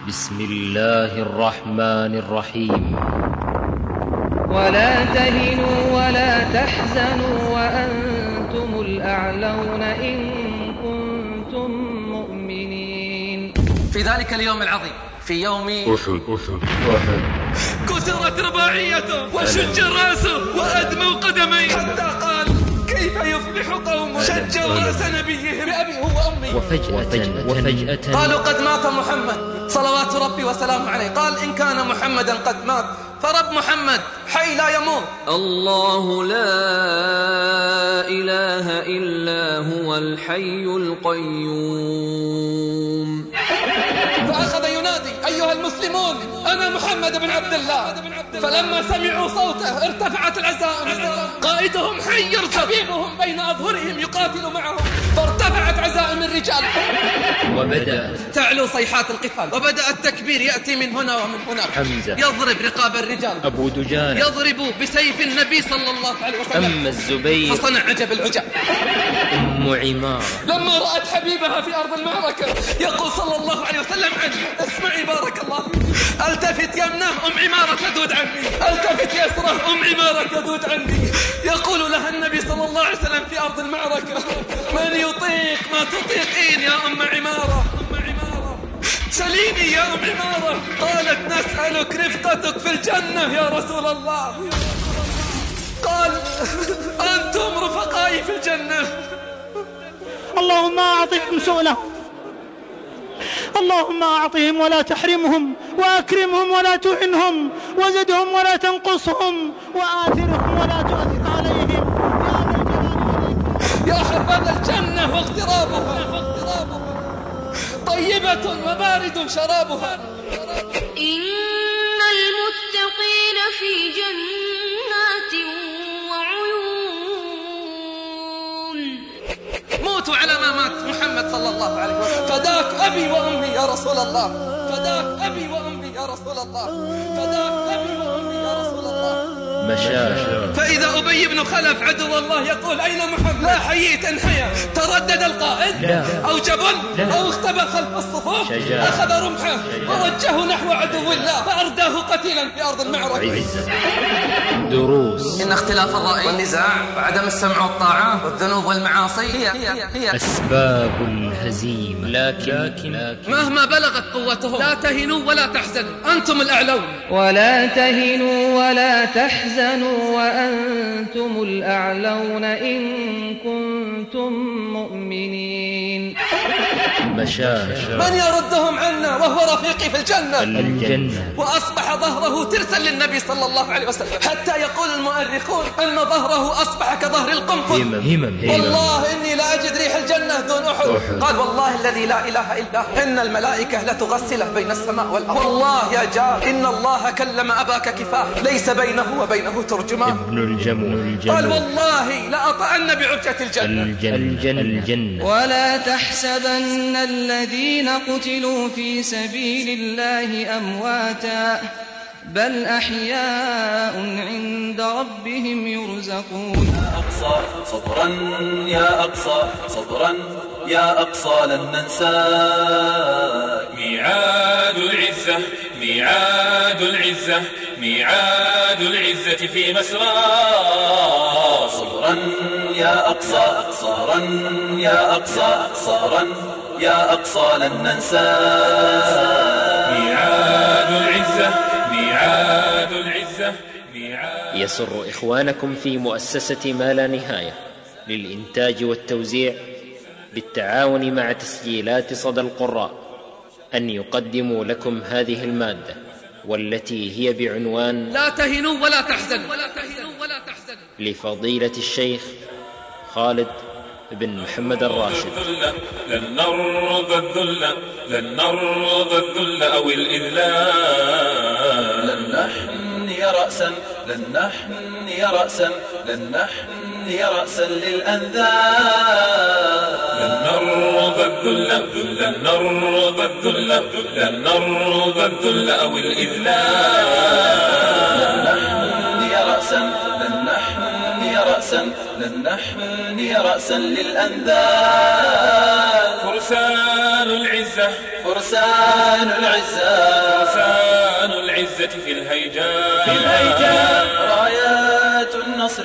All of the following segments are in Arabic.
بسم الله الرحمن الرحيم. ولا تهنوا ولا تحزنوا وأنتم الأعلون إن كنتم مؤمنين. في ذلك اليوم العظيم، في يوم أحد كسرت رباعيته وشج رأسه وأدموا قدميه، حتى قال كيف يفلح قوم شجوا رأس نبيهم بأبيه وأمي. وفجأة قالوا قد مات محمد صلوات ربي وسلامه عليه. قال إن كان محمدا قد مات فرب محمد حي لا يموت. الله لا إله إلا هو الحي القيوم. فأخذ ينادي أيها المسلمون أنا محمد بن عبد الله. فلما سمعوا صوته ارتفعت العزائم، قائدهم حي حبيبهم بين أظهرهم يقاتل معهم، فارتفعت عزائم الرجال وبدأت تعلو صيحات القتال، وبدأ التكبير يأتي من هنا ومن هناك. حمزة يضرب رقاب الرجال، أبو دجانة يضرب بسيف النبي صلى الله عليه وسلم. أما الزبير فصنع عجب العجب. أم عمارة لما رأت حبيبها في أرض المعركة يقول صلى الله عليه وسلم عنه اسمعي بارك الله، التفت يمنه أم عمارة تذود عني، التفت يسره أم عمارة تذود عني. يقول لها النبي صلى الله عليه وسلم في أرض المعركة من يطيق ما تطيقين يا أم عمارة، سليني يا أم عمارة. قالت نسألك رفقتك في الجنة يا رسول الله. قال أنتم رفقائي في الجنة. اللهم أعطهم سؤلهم، اللهم أعطهم ولا تحرمهم، وأكرمهم ولا تهنهم، وزدهم ولا تنقصهم، وآثرهم ولا تؤثر عليهم يا حبذا الجنة واغترابها طيبة وبارد شرابها. إن المتقين في جنات وعيون. موتوا على ما مات محمد صلى الله عليه وسلم. فداك أبي وأمي يا رسول الله، فداك أبي وأمي يا رسول الله، فداك أبي وأمي يا رسول الله. مشاشة. فإذا أبي بن خلف عدو الله يقول أين محمد؟ لا حييت انحيا. تردد القائد أو جبل أو اختبأ خلف الصفوف، أخذ رمحه ووجهه نحو عدو الله فأرداه قتيلا في أرض المعركة. دروس. إن اختلاف الرأي والنزاع وعدم السمع والطاعة والذنوب والمعاصي هي أسباب الهزيمة. لكن مهما بلغت قوتهم لا تهنوا ولا تحزنوا أنتم الأعلون. ولا تهنوا ولا تحزنوا وأنتم الأعلون إن كنتم مؤمنين. مشاشة. من يردهم عنا وهو رفيقي في الجنة؟ الجنة. وأصبح ظهره ترسا للنبي صلى الله عليه وسلم، حتى يقول المؤرخون أن ظهره أصبح كظهر القنفذ. والله إني لا أجد ريح الجنة دون أحد. قال والله الذي لا إله إلا هو إن الملائكة لتغسله بين السماء والأرض. والله يا جار إن الله كلم أباك كفاه ليس بينه وبينه ترجمان. ابن الجمل. قال والله لأطأن بعرجة الجنة. ولا تحسبن الذين قتلوا في سبيل الله أمواتا بل أحياء عند ربهم يرزقون. أقصى صبرا يا أقصى صبرا يا أقصى لن ننساك. ميعاد العزة ميعاد العزة ميعاد العزة في مسرى. صبرا يا أقصى صبرا يا أقصى صبرا يا أقصى لن ننساك. ميعاد العزة ميعاد العزة ميعاد. يسر إخوانكم في مؤسسة ما لا نهاية للإنتاج والتوزيع بالتعاون مع تسجيلات صدى القراء أن يقدموا لكم هذه المادة، والتي هي بعنوان لا تهنوا ولا تحزنوا لفضيلة الشيخ خالد بن محمد الراشد. لن نرضى الذل لن نرضى الذل أو الإذلال. لن نحني رأسا لن نحني رأسا لن نحني رأسا للأنذال. لن نرضى الذل لن نرضى الذل لن نرضى الذل أو الإذلال. لن نحني رأسا لن نحني رأسا لن نحني رأسا للأنذال. فرسان العزة الأسلحة فرسان العزة في الهيجاء رايات النصر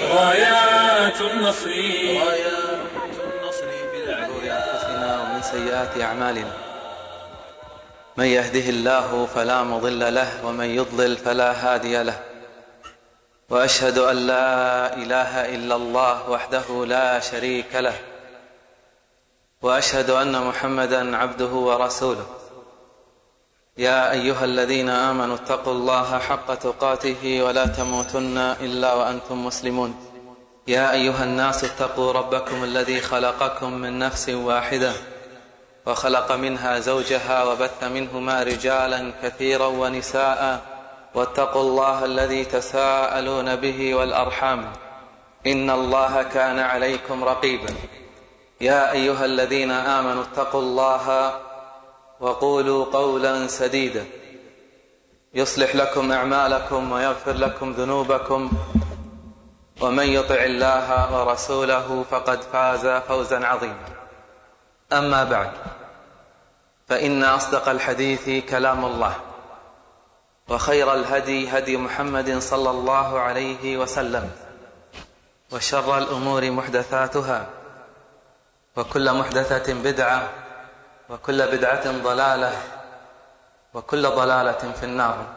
في العليا. ومن سيئات أعمالنا من يهده الله فلا مضل له ومن يضلل فلا هادي له، وأشهد أن لا إله إلا الله وحده لا شريك له، وأشهد أن محمدا عبده ورسوله. يا أيها الذين آمنوا اتقوا الله حق تقاته ولا تموتن إلا وأنتم مسلمون. يا أيها الناس اتقوا ربكم الذي خلقكم من نفس واحدة وخلق منها زوجها وبث منهما رجالا كثيرا ونساء، واتقوا الله الذي تساءلون به والأرحام إن الله كان عليكم رقيبا. يا أيها الذين آمنوا اتقوا الله وقولوا قولا سديدا يصلح لكم أعمالكم ويغفر لكم ذنوبكم، ومن يطع الله ورسوله فقد فاز فوزا عظيما. أما بعد، فإن أصدق الحديث كلام الله، وخير الهدي هدي محمد صلى الله عليه وسلم، وشر الأمور محدثاتها، وكل محدثة بدعة، وكل بدعة ضلالة، وكل ضلالة في النار.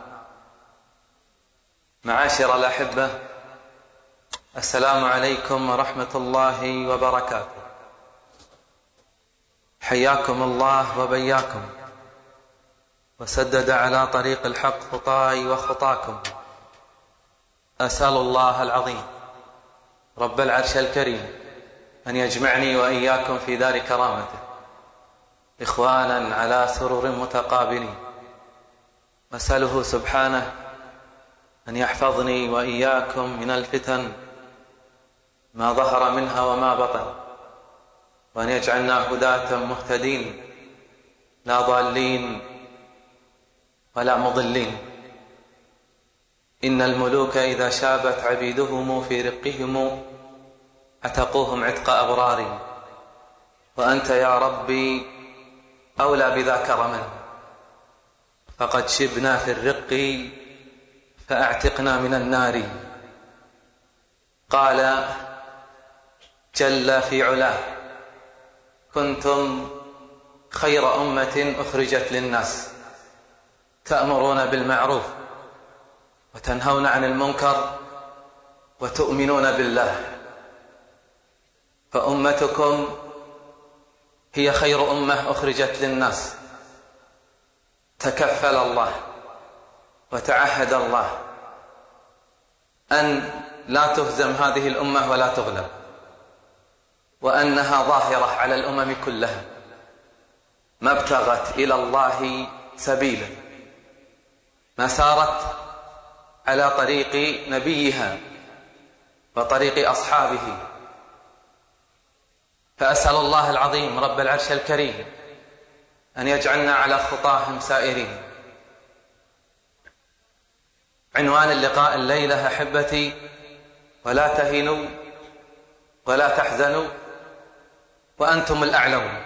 معاشر الأحبة، السلام عليكم ورحمة الله وبركاته. حياكم الله وبياكم، وسدد على طريق الحق خطاي وخطاكم. أسأل الله العظيم رب العرش الكريم أن يجمعني وإياكم في دار كرامته إخوانا على سرر متقابلين. أسأله سبحانه أن يحفظني وإياكم من الفتن ما ظهر منها وما بطن، وأن يجعلنا هداة مهتدين لا ضالين ولا مضلين. إن الملوك إذا شابت عبيدهم في رقهم عتقوهم عتق أبرار، وأنت يا ربي أولى بذا كرما، فقد شبنا في الرق فأعتقنا من النار. قال جل في علاه: كنتم خير أمة أخرجت للناس تأمرون بالمعروف وتنهون عن المنكر وتؤمنون بالله. فأمتكم هي خير أمة أخرجت للناس. تكفل الله وتعهد الله أن لا تهزم هذه الأمة ولا تغلب، وأنها ظاهرة على الأمم كلها، ما ابتغت إلى الله سبيلا، ما سارت على طريق نبيها وطريق أصحابه. فأسأل الله العظيم رب العرش الكريم أن يجعلنا على خطاهم سائرين. عنوان اللقاء الليلة أحبتي: ولا تهنوا ولا تحزنوا وأنتم الأعلون،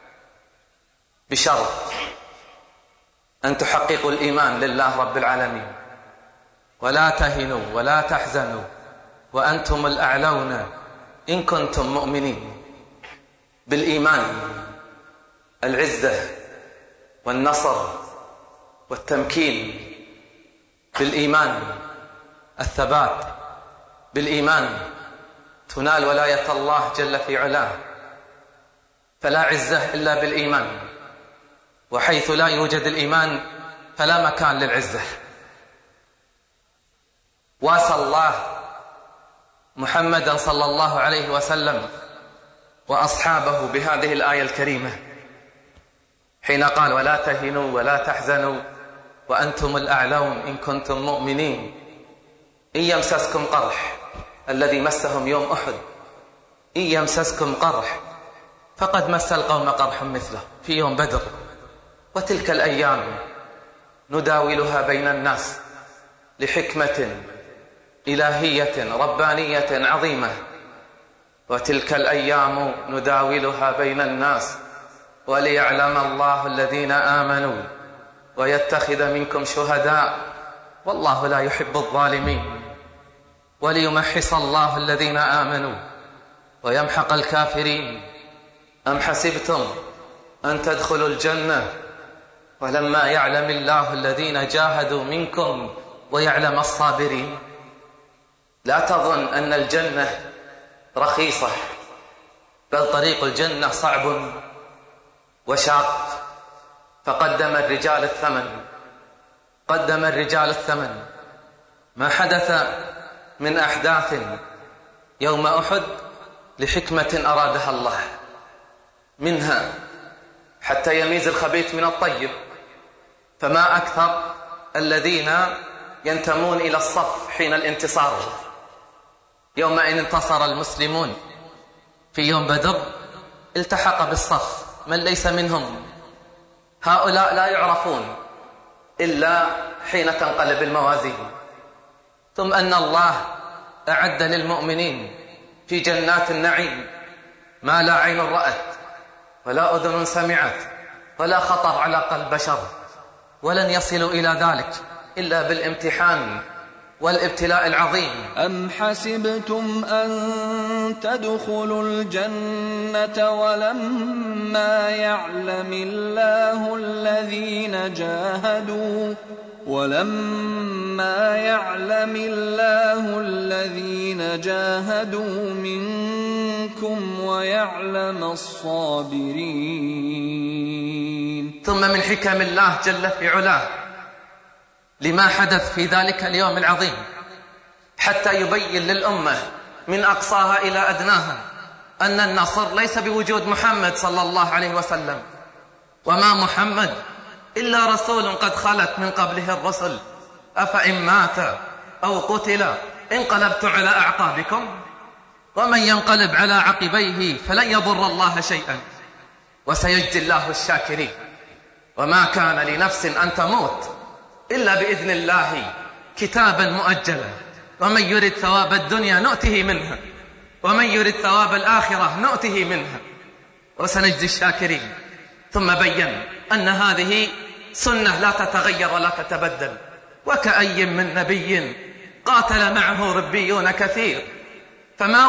بشرط أن تحققوا الإيمان لله رب العالمين. ولا تهنوا ولا تحزنوا وأنتم الأعلون إن كنتم مؤمنين. بالإيمان العزة والنصر والتمكين، بالإيمان الثبات، بالإيمان تنال ولاية الله جل في علاه. فلا عزة إلا بالإيمان، وحيث لا يوجد الإيمان فلا مكان للعزة. واسى الله محمدا صلى الله عليه وسلم وأصحابه بهذه الآية الكريمة حين قال: ولا تهنوا ولا تحزنوا وأنتم الأعلون إن كنتم مؤمنين. إن يمسسكم قرح، الذي مسهم يوم أحد، إن يمسسكم قرح فقد مس القوم قرح مثله في يوم بدر. وتلك الأيام نداولها بين الناس لحكمة إلهية ربانية عظيمة. وتلك الأيام نداولها بين الناس وليعلم الله الذين آمنوا ويتخذ منكم شهداء والله لا يحب الظالمين وليمحص الله الذين آمنوا ويمحق الكافرين. أم حسبتم أن تدخلوا الجنة ولما يعلم الله الذين جاهدوا منكم ويعلم الصابرين؟ لا تظن أن الجنة رخيصة، بل طريق الجنة صعب وشاق، فقدم الرجال الثمن. ما حدث من أحداث يوم أحد لحكمة أرادها الله، منها حتى يميز الخبيث من الطيب، فما أكثر الذين ينتمون إلى الصف حين الانتصار. يوم أن انتصر المسلمون في يوم بدر التحق بالصف من ليس منهم، هؤلاء لا يعرفون إلا حين تنقلب الموازين. ثم أن الله أعد للمؤمنين في جنات النعيم ما لا عين رأت ولا أذن سمعت ولا خطر على قلب بشر، ولن يصلوا إلى ذلك إلا بالامتحان والابتلاء العظيم. أم حسبتم أن تدخلوا الجنة ولما يعلم الله الذين جاهدوا منكم ويعلم الصابرين. ثم من حكم الله جل في علاه لما حدث في ذلك اليوم العظيم حتى يبين للأمة من أقصاها إلى أدناها أن النصر ليس بوجود محمد صلى الله عليه وسلم، وما محمد إلا رسول قد خلت من قبله الرسل، أفإن مات أو قتل انقلبت على أعقابكم ومن ينقلب على عقبيه فلن يضر الله شيئا وسيجزي الله الشاكرين. وما كان لنفس أن تموت إلا بإذن الله كتابا مؤجلا، ومن يرد ثواب الدنيا نؤته منها ومن يرد ثواب الآخرة نؤته منها وسنجزي الشاكرين. ثم بين أن هذه سنة لا تتغير ولا تتبدل. وكأي من نبي قاتل معه ربيون كثير فما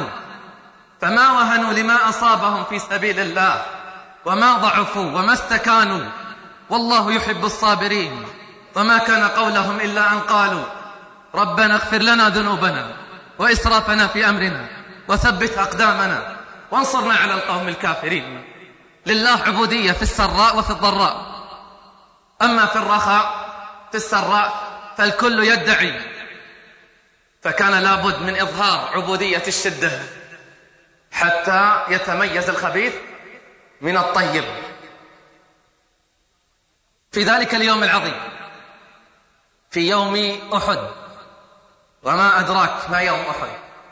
وهنوا لما أصابهم في سبيل الله وما ضعفوا وما استكانوا والله يحب الصابرين. وما كان قولهم إلا أن قالوا ربنا اغفر لنا ذنوبنا وإسرافنا في أمرنا وثبت أقدامنا وانصرنا على القوم الكافرين. لله عبودية في السراء وفي الضراء، أما في الرخاء في السراء فالكل يدعي، فكان لابد من إظهار عبودية الشدة حتى يتميز الخبيث من الطيب. في ذلك اليوم العظيم في يوم أحد، وما أدراك ما يوم أحد،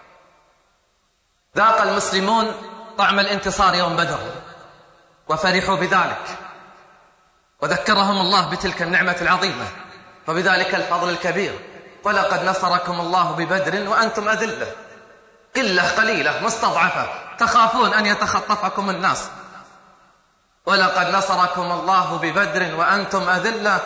ذاق المسلمون طعم الانتصار يوم بدر وفرحوا بذلك، وذكرهم الله بتلك النعمة العظيمة وبذلك الفضل الكبير. ولقد نصركم الله ببدر وأنتم أذلة، قلة قليلة مستضعفة تخافون أن يتخطفكم الناس. ولقد نصركم الله ببدر وأنتم أذلة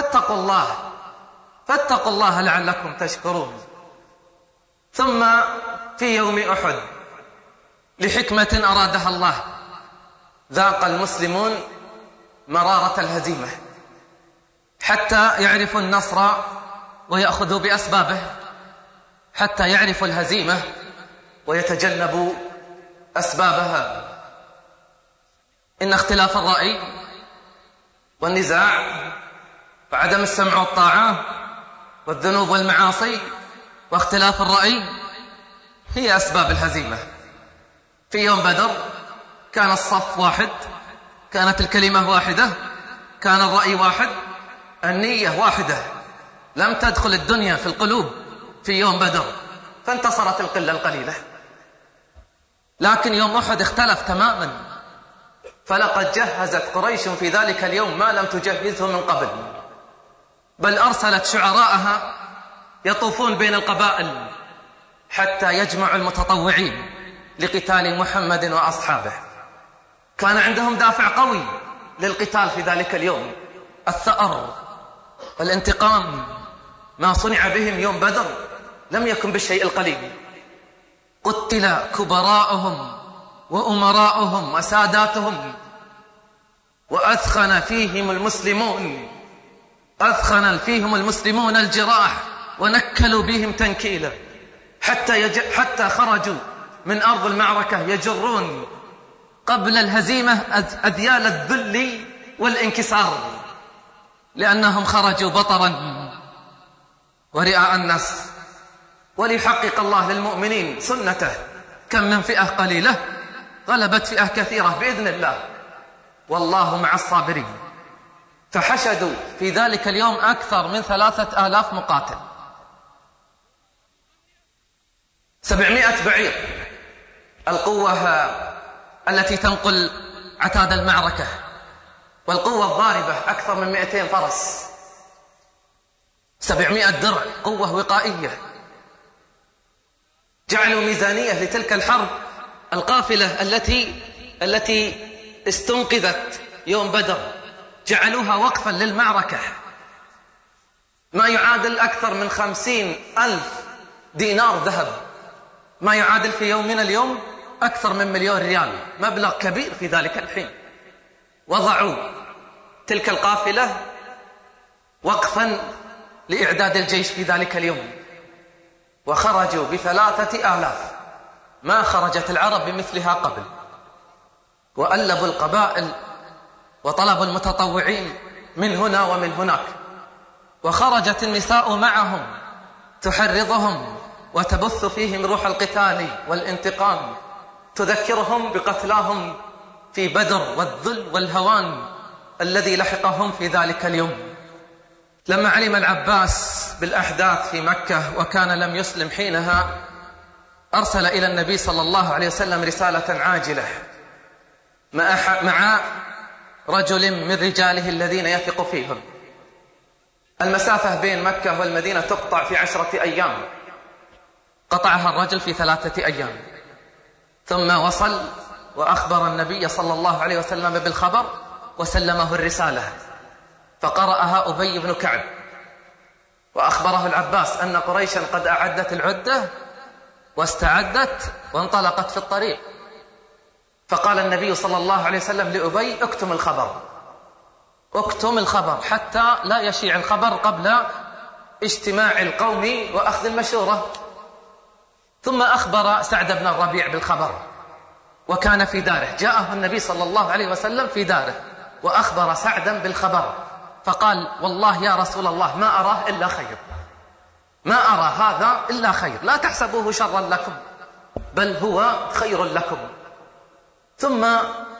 فاتقوا الله لعلكم تشكرون. ثم في يوم أحد لحكمة أرادها الله ذاق المسلمون مرارة الهزيمة حتى يعرفوا النصر ويأخذوا بأسبابه، حتى يعرفوا الهزيمة ويتجنبوا أسبابها. إن اختلاف الرأي والنزاع وعدم السمع والطاعة والذنوب والمعاصي واختلاف الرأي هي أسباب الهزيمة. في يوم بدر كان الصف واحد، كانت الكلمة واحدة، كان الرأي واحد، النية واحدة، لم تدخل الدنيا في القلوب في يوم بدر، فانتصرت القلة القليلة. لكن يوم أحد اختلف تماما، فلقد جهزت قريش في ذلك اليوم ما لم تجهزه من قبل، بل أرسلت شعراءها يطوفون بين القبائل حتى يجمعوا المتطوعين لقتال محمد وأصحابه. كان عندهم دافع قوي للقتال في ذلك اليوم، الثأر والانتقام. ما صنع بهم يوم بدر لم يكن بالشيء القليل. قتل كبراءهم وأمراءهم وساداتهم، وأثخن فيهم المسلمون الجراح، ونكلوا بهم تنكيلا، حتى خرجوا من أرض المعركة يجرون قبل الهزيمة أذيال الذل والانكسار، لأنهم خرجوا بطرا ورئاء الناس. وليحقق الله للمؤمنين سنته، كم من فئة قليلة غلبت فئة كثيرة بإذن الله، والله مع الصابرين. فحشدوا في ذلك اليوم أكثر من 3000 مقاتل، 700 بعير، القوة التي تنقل عتاد المعركة، والقوة الضاربة أكثر من 200 فرس، 700 درع، قوة وقائية. جعلوا ميزانية لتلك الحرب. القافلة التي استنقذت يوم بدر جعلوها وقفا للمعركة، ما يعادل أكثر من 50,000 دينار ذهب، ما يعادل في يومنا اليوم أكثر من 1,000,000 ريال، مبلغ كبير في ذلك الحين. وضعوا تلك القافلة وقفا لإعداد الجيش في ذلك اليوم، وخرجوا ب3,000، ما خرجت العرب بمثلها قبل. وألبوا القبائل وطلبوا المتطوعين من هنا ومن هناك، وخرجت النساء معهم تحرضهم وتبث فيهم روح القتال والانتقام، تذكرهم بقتلاهم في بدر والذل والهوان الذي لحقهم في ذلك اليوم. لما علم العباس بالأحداث في مكة وكان لم يسلم حينها، أرسل إلى النبي صلى الله عليه وسلم رسالة عاجلة مع رجل من رجاله الذين يثق فيهم. المسافة بين مكة والمدينة تقطع في 10 أيام، قطعها الرجل في 3 أيام. ثم وصل وأخبر النبي صلى الله عليه وسلم بالخبر وسلمه الرسالة، فقرأها أبي بن كعب، وأخبره العباس أن قريشا قد أعدت العدة واستعدت وانطلقت في الطريق. فقال النبي صلى الله عليه وسلم لأبي: اكتم الخبر حتى لا يشيع الخبر قبل اجتماع القوم وأخذ المشورة. ثم أخبر سعد بن الربيع بالخبر، وكان في داره، جاءه النبي صلى الله عليه وسلم في داره وأخبر سعدا بالخبر، فقال: والله يا رسول الله ما أراه إلا خير، ما أرى هذا إلا خير، لا تحسبوه شرا لكم بل هو خير لكم. ثم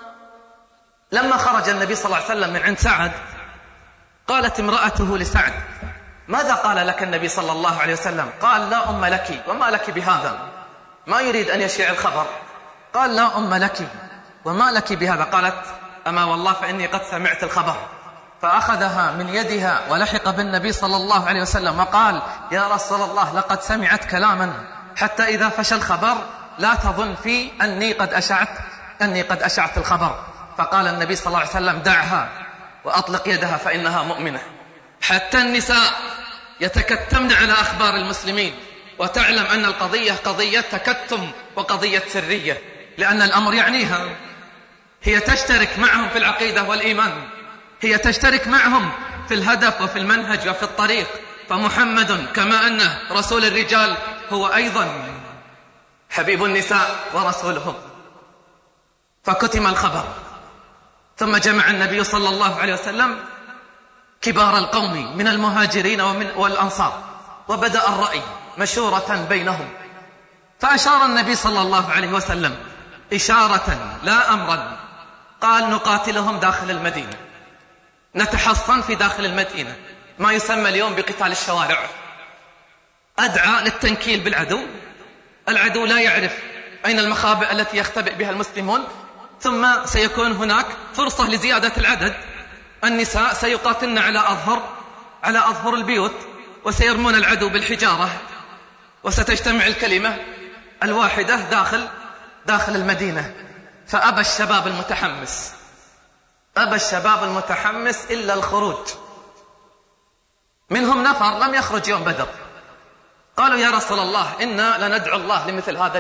لما خرج النبي صلى الله عليه وسلم من عند سعد، قالت امرأته لسعد: ماذا قال لك النبي صلى الله عليه وسلم؟ قال: لا أم لك، وما لك بهذا؟ ما يريد أن يشيع الخبر. قال: لا أم لك، وما لك بهذا؟ قالت: أما والله فإني قد سمعت الخبر. فأخذها من يدها ولحق بالنبي صلى الله عليه وسلم وقال: يا رسول الله لقد سمعت كلاما، حتى إذا فشى الخبر لا تظن في أني قد أشعت الخبر. فقال النبي صلى الله عليه وسلم: دعها وأطلق يدها فإنها مؤمنة. حتى النساء يتكتمن على أخبار المسلمين، وتعلم أن القضية قضية تكتم وقضية سرية، لأن الأمر يعنيها. هي تشترك معهم في العقيدة والإيمان، هي تشترك معهم في الهدف وفي المنهج وفي الطريق. فمحمد كما أنه رسول الرجال هو أيضا حبيب النساء ورسولهم. فكتم الخبر، ثم جمع النبي صلى الله عليه وسلم كبار القوم من المهاجرين والأنصار، وبدأ الرأي مشورة بينهم. فأشار النبي صلى الله عليه وسلم إشارة لا أمرا، قال: نقاتلهم داخل المدينة، نتحصن في داخل المدينة، ما يسمى اليوم بقتال الشوارع. أدعى للتنكيل بالعدو، العدو لا يعرف أين المخابئ التي يختبئ بها المسلمون، ثم سيكون هناك فرصة لزيادة العدد. النساء سيقاتلن على أظهر البيوت، وسيرمون العدو بالحجارة، وستجتمع الكلمة الواحدة داخل المدينة. فأبى الشباب المتحمس إلا الخروج. منهم نفر لم يخرج يوم بدر، قالوا يا رسول الله إنا لندعو الله لمثل هذا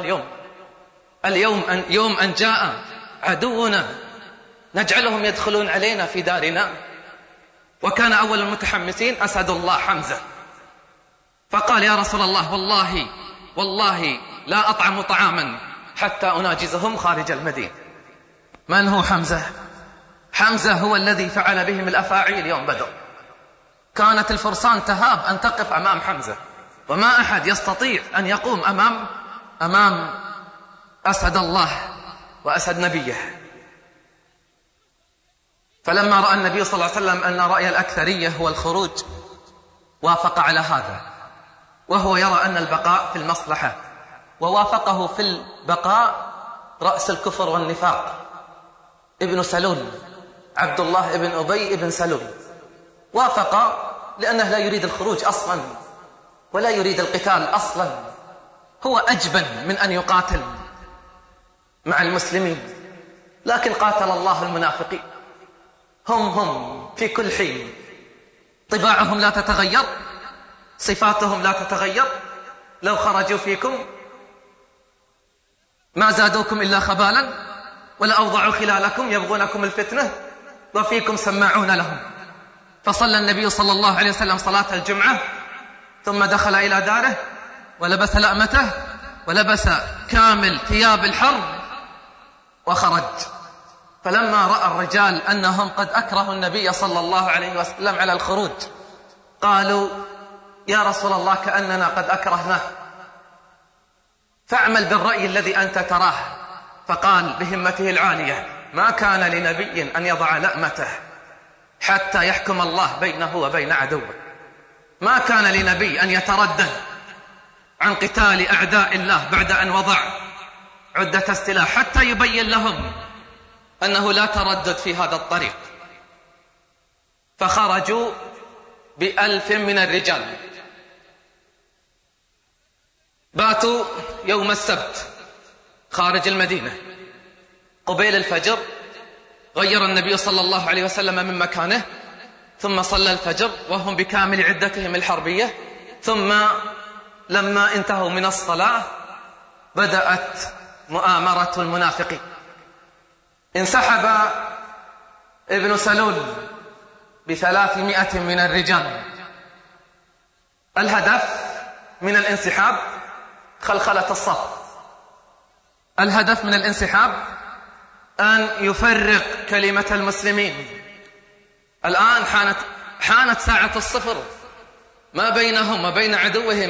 يوم أن جاء عدونا نجعلهم يدخلون علينا في دارنا. وكان أول المتحمسين أسد الله حمزة، فقال يا رسول الله والله لا أطعم طعاما حتى أناجزهم خارج المدينة. من هو حمزة؟ حمزة هو الذي فعل بهم الأفاعيل يوم بدر. كانت الفرسان تهاب أن تقف أمام حمزة، وما أحد يستطيع أن يقوم أمام أسد الله وأسد نبيه. فلما رأى النبي صلى الله عليه وسلم أن رأي الأكثرية هو الخروج وافق على هذا، وهو يرى أن البقاء في المصلحة. ووافقه في البقاء رأس الكفر والنفاق ابن سلول، عبد الله ابن أبي ابن سلول، وافق لأنه لا يريد الخروج أصلا ولا يريد القتال أصلا. هو أجبن من أن يقاتل مع المسلمين، لكن قاتل الله المنافقين. هم في كل حين طباعهم لا تتغير، صفاتهم لا تتغير. لو خرجوا فيكم ما زادوكم إلا خبالا ولا أوضعوا خلالكم يبغونكم الفتنة وفيكم سماعون لهم. فصلى النبي صلى الله عليه وسلم صلاة الجمعة، ثم دخل إلى داره ولبس لأمته ولبس كامل ثياب الحرب وخرج. فلما رأى الرجال أنهم قد أكرهوا النبي صلى الله عليه وسلم على الخروج قالوا يا رسول الله كأننا قد أكرهناه، فاعمل بالرأي الذي أنت تراه. فقال بهمته العالية ما كان لنبي أن يضع لأمته حتى يحكم الله بينه وبين عدوه. ما كان لنبي أن يتردد عن قتال أعداء الله بعد أن وضع عدة السلاح حتى يبين لهم أنه لا تردد في هذا الطريق. فخرجوا ب1000 من الرجال، باتوا يوم السبت خارج المدينة. قبيل الفجر غير النبي صلى الله عليه وسلم من مكانه، ثم صلى الفجر وهم بكامل عدتهم الحربية. ثم لما انتهوا من الصلاة بدأت مؤامرة المنافقين. انسحب ابن سلول ب300 من الرجال. الهدف من الانسحاب خلخلة الصف. الهدف من الانسحاب أن يفرق كلمة المسلمين. الآن حانت ساعة الصفر، ما بينهم وبين عدوهم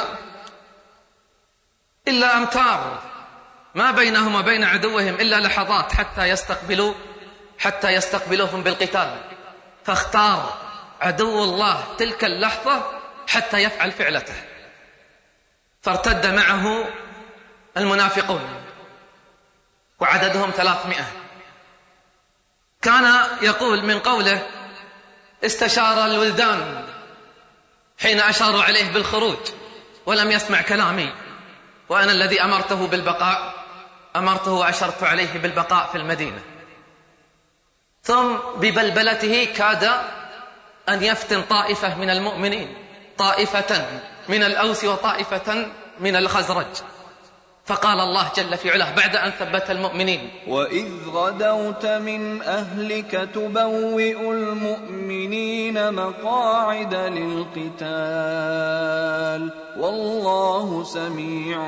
إلا أمتار، ما بينهم وبين عدوهم إلا لحظات حتى يستقبلوهم بالقتال. فاختار عدو الله تلك اللحظة حتى يفعل فعلته، فارتد معه المنافقون وعددهم 300. كان يقول من قوله استشار الولدان حين أشاروا عليه بالخروج ولم يسمع كلامي، وأنا الذي أمرته بالبقاء، أمرته وأشرت عليه بالبقاء في المدينة. ثم ببلبلته كاد أن يفتن طائفة من المؤمنين، طائفة من الأوس وطائفة من الخزرج. فقال الله جل في علاه بعد أن ثبت المؤمنين وإذ غدوت من أهلك تبوئ المؤمنين مقاعد للقتال والله سميع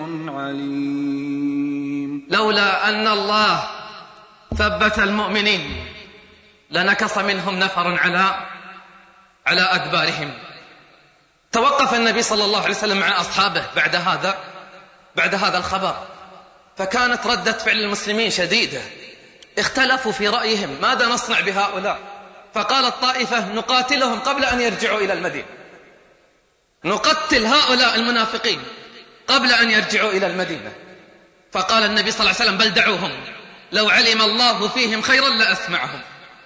عليم. لولا أن الله ثبت المؤمنين لنكص منهم نفر على أدبارهم. توقف النبي صلى الله عليه وسلم مع أصحابه بعد هذا الخبر، فكانت ردة فعل المسلمين شديدة. اختلفوا في رأيهم ماذا نصنع بهؤلاء. فقال الطائفة نقاتلهم قبل أن يرجعوا إلى المدينة، نقتل هؤلاء المنافقين قبل أن يرجعوا إلى المدينة. فقال النبي صلى الله عليه وسلم بل دعوهم، لو علم الله فيهم خيرا لأسمعهم.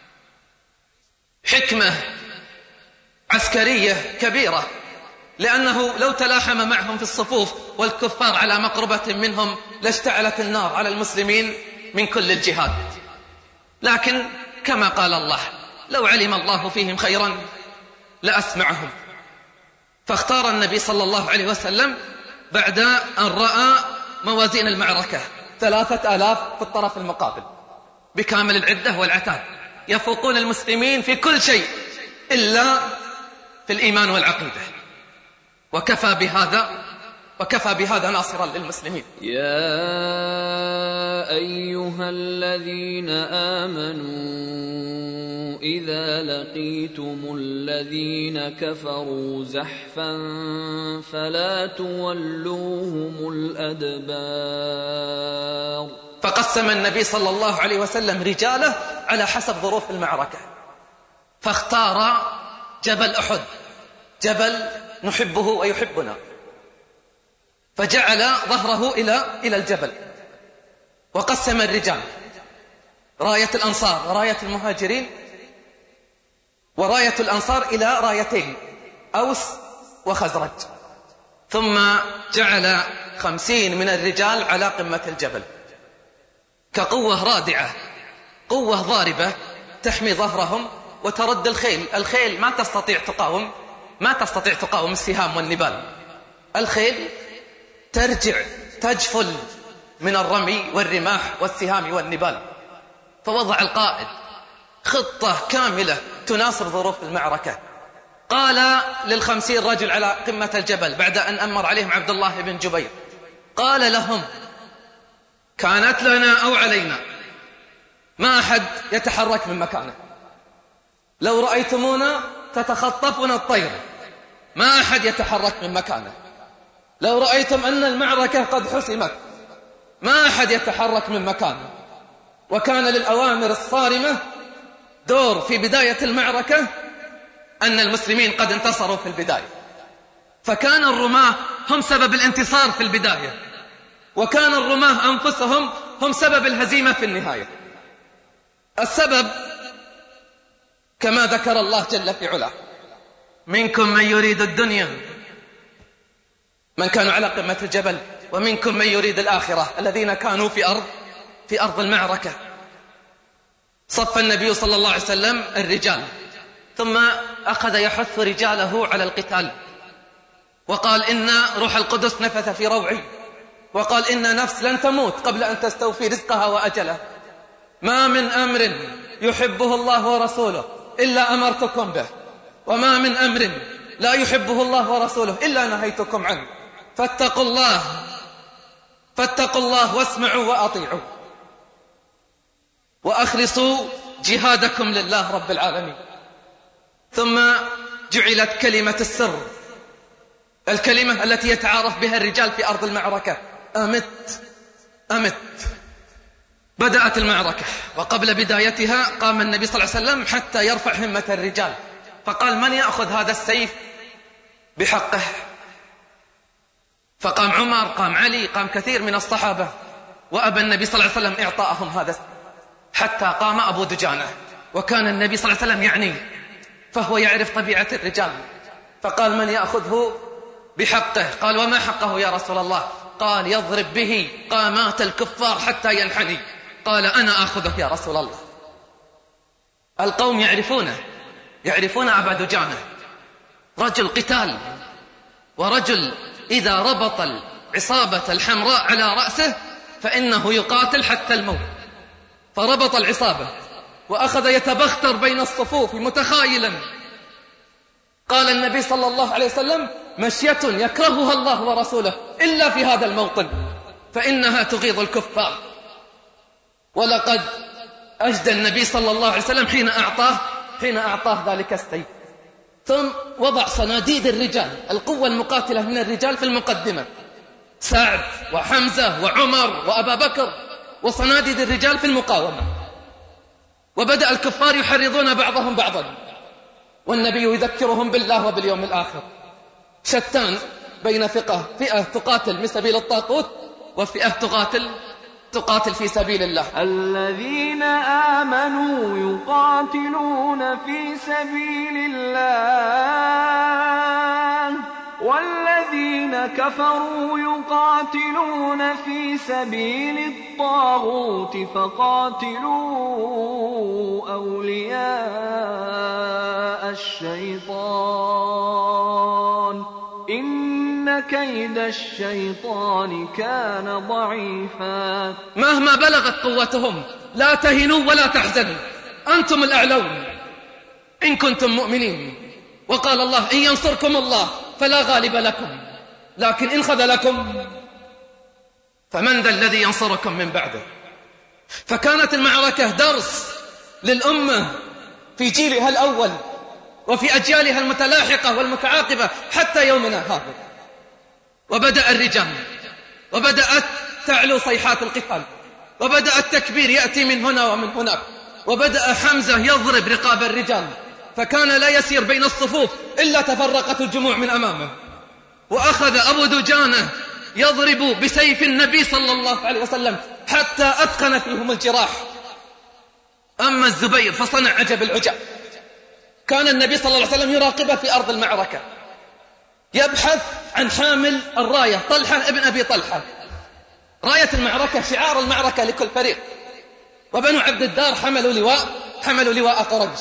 حكمة عسكرية كبيرة، لأنه لو تلاحم معهم في الصفوف والكفار على مقربة منهم لاشتعلت النار على المسلمين من كل الجهات. لكن كما قال الله: لو علم الله فيهم خيرا لأسمعهم. فاختار النبي صلى الله عليه وسلم بعد أن رأى موازين المعركة 3000 في الطرف المقابل بكامل العدة والعتاد، يفوقون المسلمين في كل شيء إلا في الإيمان والعقيدة، وكفى بهذا ناصرا للمسلمين. يا أيها الذين آمنوا إذا لقيتم الذين كفروا زحفا فلا تولوهم الأدبار. فقسم النبي صلى الله عليه وسلم رجاله على حسب ظروف المعركة، فاختار جبل أحد، جبل نحبه ويحبنا، فجعل ظهره إلى الجبل، وقسم الرجال: راية الأنصار وراية المهاجرين، وراية الأنصار إلى رايتين: أوس وخزرج. ثم جعل 50 من الرجال على قمة الجبل كقوة رادعة، قوة ضاربة تحمي ظهرهم وترد الخيل ما تستطيع تقاوم السهام والنبال. الخيل ترجع تجفل من الرمي والرماح والسهام والنبال. فوضع القائد خطة كاملة تناصر ظروف المعركة. قال لل50 رجل على قمة الجبل بعد أن أمر عليهم عبد الله بن جبير، قال لهم: كانت لنا أو علينا، ما أحد يتحرك من مكانه. لو رأيتمونا تتخطفنا الطير، ما أحد يتحرك من مكانه. لو رأيتم أن المعركة قد حسمت، ما أحد يتحرك من مكانه. وكان للأوامر الصارمة دور في بداية المعركة، أن المسلمين قد انتصروا في البداية، فكان الرماة هم سبب الانتصار في البداية، وكان الرماة أنفسهم هم سبب الهزيمة في النهاية. السبب كما ذكر الله جل في علاه: منكم من يريد الدنيا، من كانوا على قمة الجبل، ومنكم من يريد الآخرة، الذين كانوا في أرض المعركة. صف النبي صلى الله عليه وسلم الرجال، ثم أخذ يحث رجاله على القتال، وقال: إن روح القدس نفث في روعي، وقال: إن نفس لن تموت قبل أن تستوفي رزقها وأجله، ما من أمر يحبه الله ورسوله إلا أمرتكم به، وما من أمر لا يحبه الله ورسوله إلا نهيتكم عنه، فاتقوا الله واسمعوا وأطيعوا، وأخلصوا جهادكم لله رب العالمين. ثم جعلت كلمة السر، الكلمة التي يتعارف بها الرجال في أرض المعركة: أمت. بدأت المعركة، وقبل بدايتها قام النبي صلى الله عليه وسلم حتى يرفع همة الرجال، فقال: من يأخذ هذا السيف بحقه؟ فقام عمر، قام علي، قام كثير من الصحابة، وأبى النبي صلى الله عليه وسلم إعطاءهم هذا، حتى قام أبو دجانة، وكان النبي صلى الله عليه وسلم يعنيه، فهو يعرف طبيعة الرجال، فقال: من يأخذه بحقه؟ قال: وما حقه يا رسول الله؟ قال: يضرب به قامات الكفار حتى ينحني. قال: أنا آخذه يا رسول الله. القوم يعرفون أبا دجانة، رجل قتال، ورجل إذا ربط العصابة الحمراء على رأسه فإنه يقاتل حتى الموت. فربط العصابة وأخذ يتبختر بين الصفوف متخايلا. قال النبي صلى الله عليه وسلم: مشية يكرهها الله ورسوله إلا في هذا الموطن، فإنها تغيظ الكفار. ولقد أجدى النبي صلى الله عليه وسلم حين أعطاه ذلك السيف. ثم وضع صناديد الرجال، القوة المقاتلة من الرجال في المقدمة: سعد وحمزة وعمر وأبا بكر، وصناديد الرجال في المقاومة. وبدأ الكفار يحرضون بعضهم بعضا، والنبي يذكرهم بالله وباليوم الآخر. شتان بين فئة تقاتل من سبيل الطاغوت، وفئة تقاتل في سبيل الله. الذين آمنوا يقاتلون في سبيل الله، والذين كفروا يقاتلون في سبيل الطاغوت فقاتلوا أولياء الشيطان إن كيد الشيطان كان ضعيفا. مهما بلغت قوتهم لا تهنوا ولا تحزنوا، أنتم الأعلون إن كنتم مؤمنين. وقال الله: إن ينصركم الله فلا غالب لكم، لكن إن خذلكم فمن ذا الذي ينصركم من بعده. فكانت المعركة درس للأمة في جيلها الأول وفي أجيالها المتلاحقة والمتعاقبة حتى يومنا هذا. وبدأ الرجال، وبدأت تعلو صيحات القتال، وبدأ التكبير يأتي من هنا ومن هناك، وبدأ حمزة يضرب رقاب الرجال، فكان لا يسير بين الصفوف إلا تفرقت الجموع من أمامه. وأخذ أبو دجانة يضرب بسيف النبي صلى الله عليه وسلم حتى أتقن فيهم الجراح. أما الزبير فصنع عجب العجب، كان النبي صلى الله عليه وسلم يراقبه في أرض المعركة، يبحث عن حامل الراية طلحة ابن أبي طلحة، راية المعركة شعار المعركة لكل فريق. وبنو عبد الدار حملوا لواء قريش،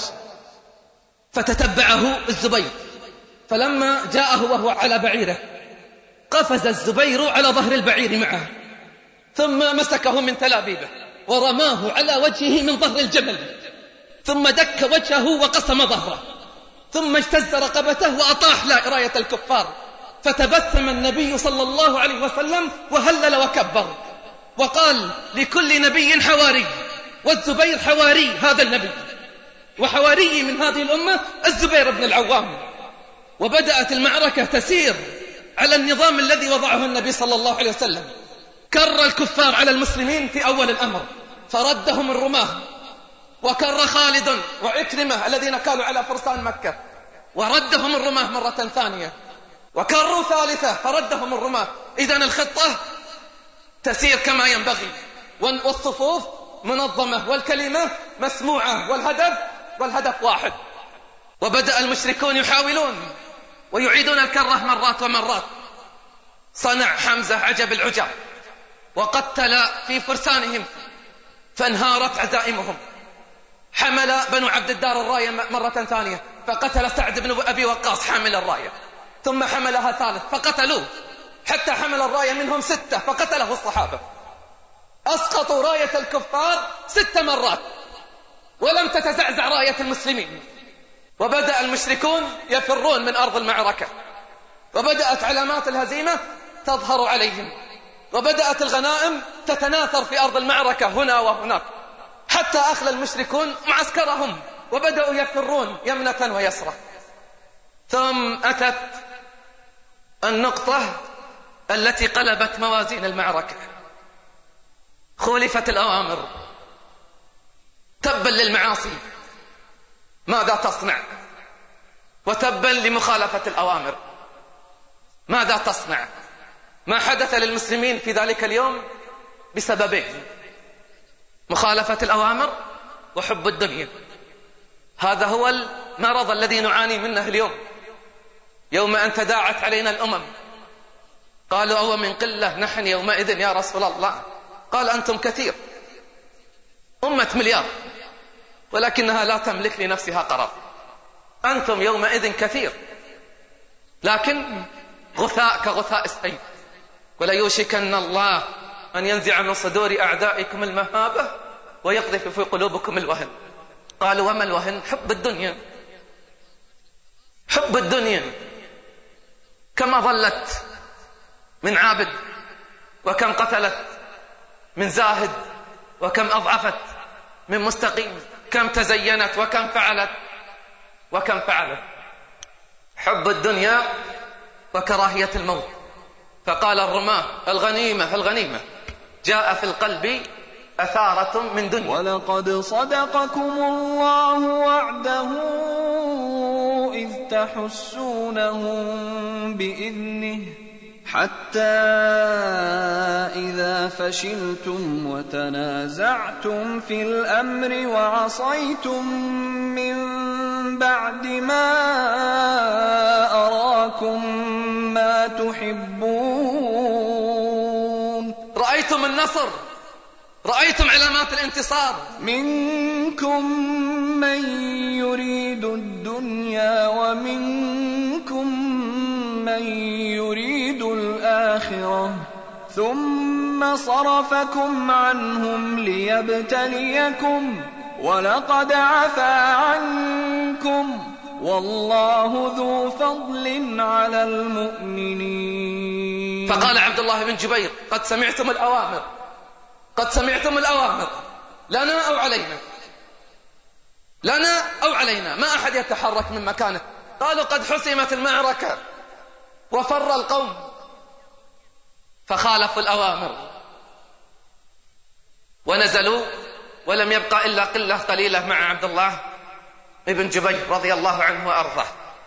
فتتبعه الزبير، فلما جاءه وهو على بعيره قفز الزبير على ظهر البعير معه، ثم مسكه من تلابيبه ورماه على وجهه من ظهر الجمل، ثم دك وجهه وقسم ظهره، ثم اجتز رقبته وأطاح راية الكفار. فتبسم النبي صلى الله عليه وسلم وهلل وكبر وقال: لكل نبي حواري، والزبير حواري هذا النبي، وحواري من هذه الأمة الزبير بن العوام. وبدأت المعركة تسير على النظام الذي وضعه النبي صلى الله عليه وسلم. كر الكفار على المسلمين في أول الأمر فردهم الرماه، وكر خالد وعكرمة الذين كانوا على فرسان مكة وردهم الرماه مرة ثانية، وكروا ثالثة فردهم الرماه. إذن الخطة تسير كما ينبغي، والصفوف منظمة والكلمة مسموعة والهدف واحد. وبدأ المشركون يحاولون ويعيدون الكرة مرات ومرات. صنع حمزة عجب العجب وقتل في فرسانهم فانهارت عزائمهم. حمل بنو عبد الدار الراية مرة ثانية فقتل سعد بن أبي وقاص حامل الراية، ثم حملها ثالث فقتلوه، حتى حمل الراية منهم 6 فقتله الصحابة. أسقطوا راية الكفار 6 مرات ولم تتزعزع راية المسلمين. وبدأ المشركون يفرون من أرض المعركة، وبدأت علامات الهزيمة تظهر عليهم، وبدأت الغنائم تتناثر في أرض المعركة هنا وهناك، حتى أخلى المشركون معسكرهم وبدأوا يفرون يمنة ويسرى. ثم أتت النقطة التي قلبت موازين المعركة. خولفت الأوامر، تبا للمعاصي ماذا تصنع، وتبا لمخالفة الأوامر ماذا تصنع. ما حدث للمسلمين في ذلك اليوم بسببين: مخالفة الأوامر وحب الدنيا. هذا هو المرض الذي نعاني منه اليوم. يوم أن تداعت علينا الأمم قالوا: أو من قلة نحن يومئذ يا رسول الله؟ قال: أنتم كثير، أمة مليار ولكنها لا تملك لنفسها قرار. أنتم يومئذ كثير لكن غثاء كغثاء السيل، وليوشكن الله أن ينزع من صدور أعدائكم المهابة ويقذف في قلوبكم الوهن. قالوا: وما الوهن؟ حب الدنيا. حب الدنيا. كما ظلت من عابد، وكم قتلت من زاهد، وكم أضعفت من مستقيم، كم تزينت وكم فعلت. حب الدنيا وكراهية الموت. فقال الرماه: الغنيمة جاء في القلب أثارة من دنيا. ولقد صدقكم الله وعده إذ تحسونهم بإذنه حتى إذا فشلتم وتنازعتم في الأمر وعصيتم من بعد ما أراكم ما تحبون النصر، رأيتم علامات الانتصار. منكم من يريد الدنيا ومنكم من يريد الآخرة ثم صرفكم عنهم ليبتليكم ولقد عفا عنكم والله ذو فضل على المؤمنين. فقال عبد الله بن جبير: قد سمعتم الأوامر، قد سمعتم الأوامر، لنا أو علينا، لنا أو علينا، ما أحد يتحرك من مكانه. قالوا: قد حسمت المعركة وفر القوم، فخالفوا الأوامر ونزلوا، ولم يبقى إلا قلة قليلة مع عبد الله ابن جبير رضي الله عنه وأرضاه.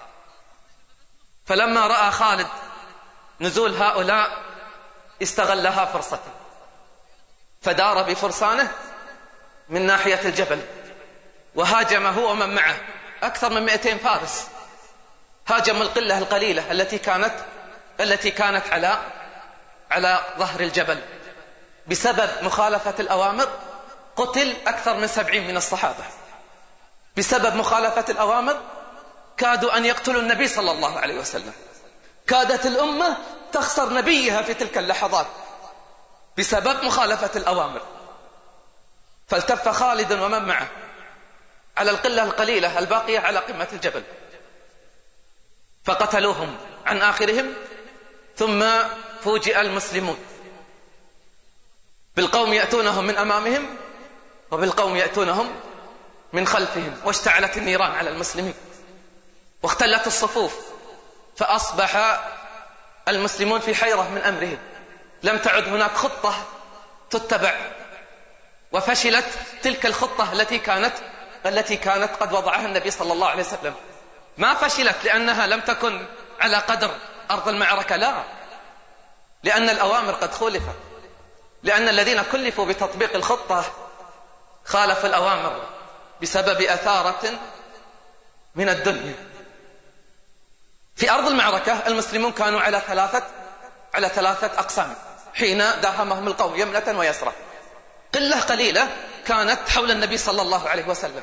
فلما رأى خالد نزول هؤلاء استغلها فرصة، فدار بفرسانه من ناحية الجبل وهاجم هو ومن معه أكثر من 200 فارس. هاجم القلة القليلة التي كانت على ظهر الجبل. بسبب مخالفة الأوامر قتل أكثر من 70 من الصحابة. بسبب مخالفة الأوامر كادوا أن يقتلوا النبي صلى الله عليه وسلم. كادت الأمة تخسر نبيها في تلك اللحظات بسبب مخالفة الأوامر. فالتف خالد ومن معه على القلة القليلة الباقية على قمة الجبل، فقتلوهم عن آخرهم. ثم فوجئ المسلمون بالقوم يأتونهم من أمامهم وبالقوم يأتونهم من خلفهم، واشتعلت النيران على المسلمين واختلت الصفوف، فأصبح المسلمون في حيرة من أمرهم. لم تعد هناك خطة تتبع، وفشلت تلك الخطة التي كانت قد وضعها النبي صلى الله عليه وسلم. ما فشلت لأنها لم تكن على قدر أرض المعركة، لا، لأن الأوامر قد خولفت، لأن الذين كلفوا بتطبيق الخطة خالفوا الأوامر بسبب أثارة من الدنيا. في أرض المعركة المسلمون كانوا على ثلاثة أقسام حين داهمهم القوم يمنة ويسرى. قلة قليلة كانت حول النبي صلى الله عليه وسلم،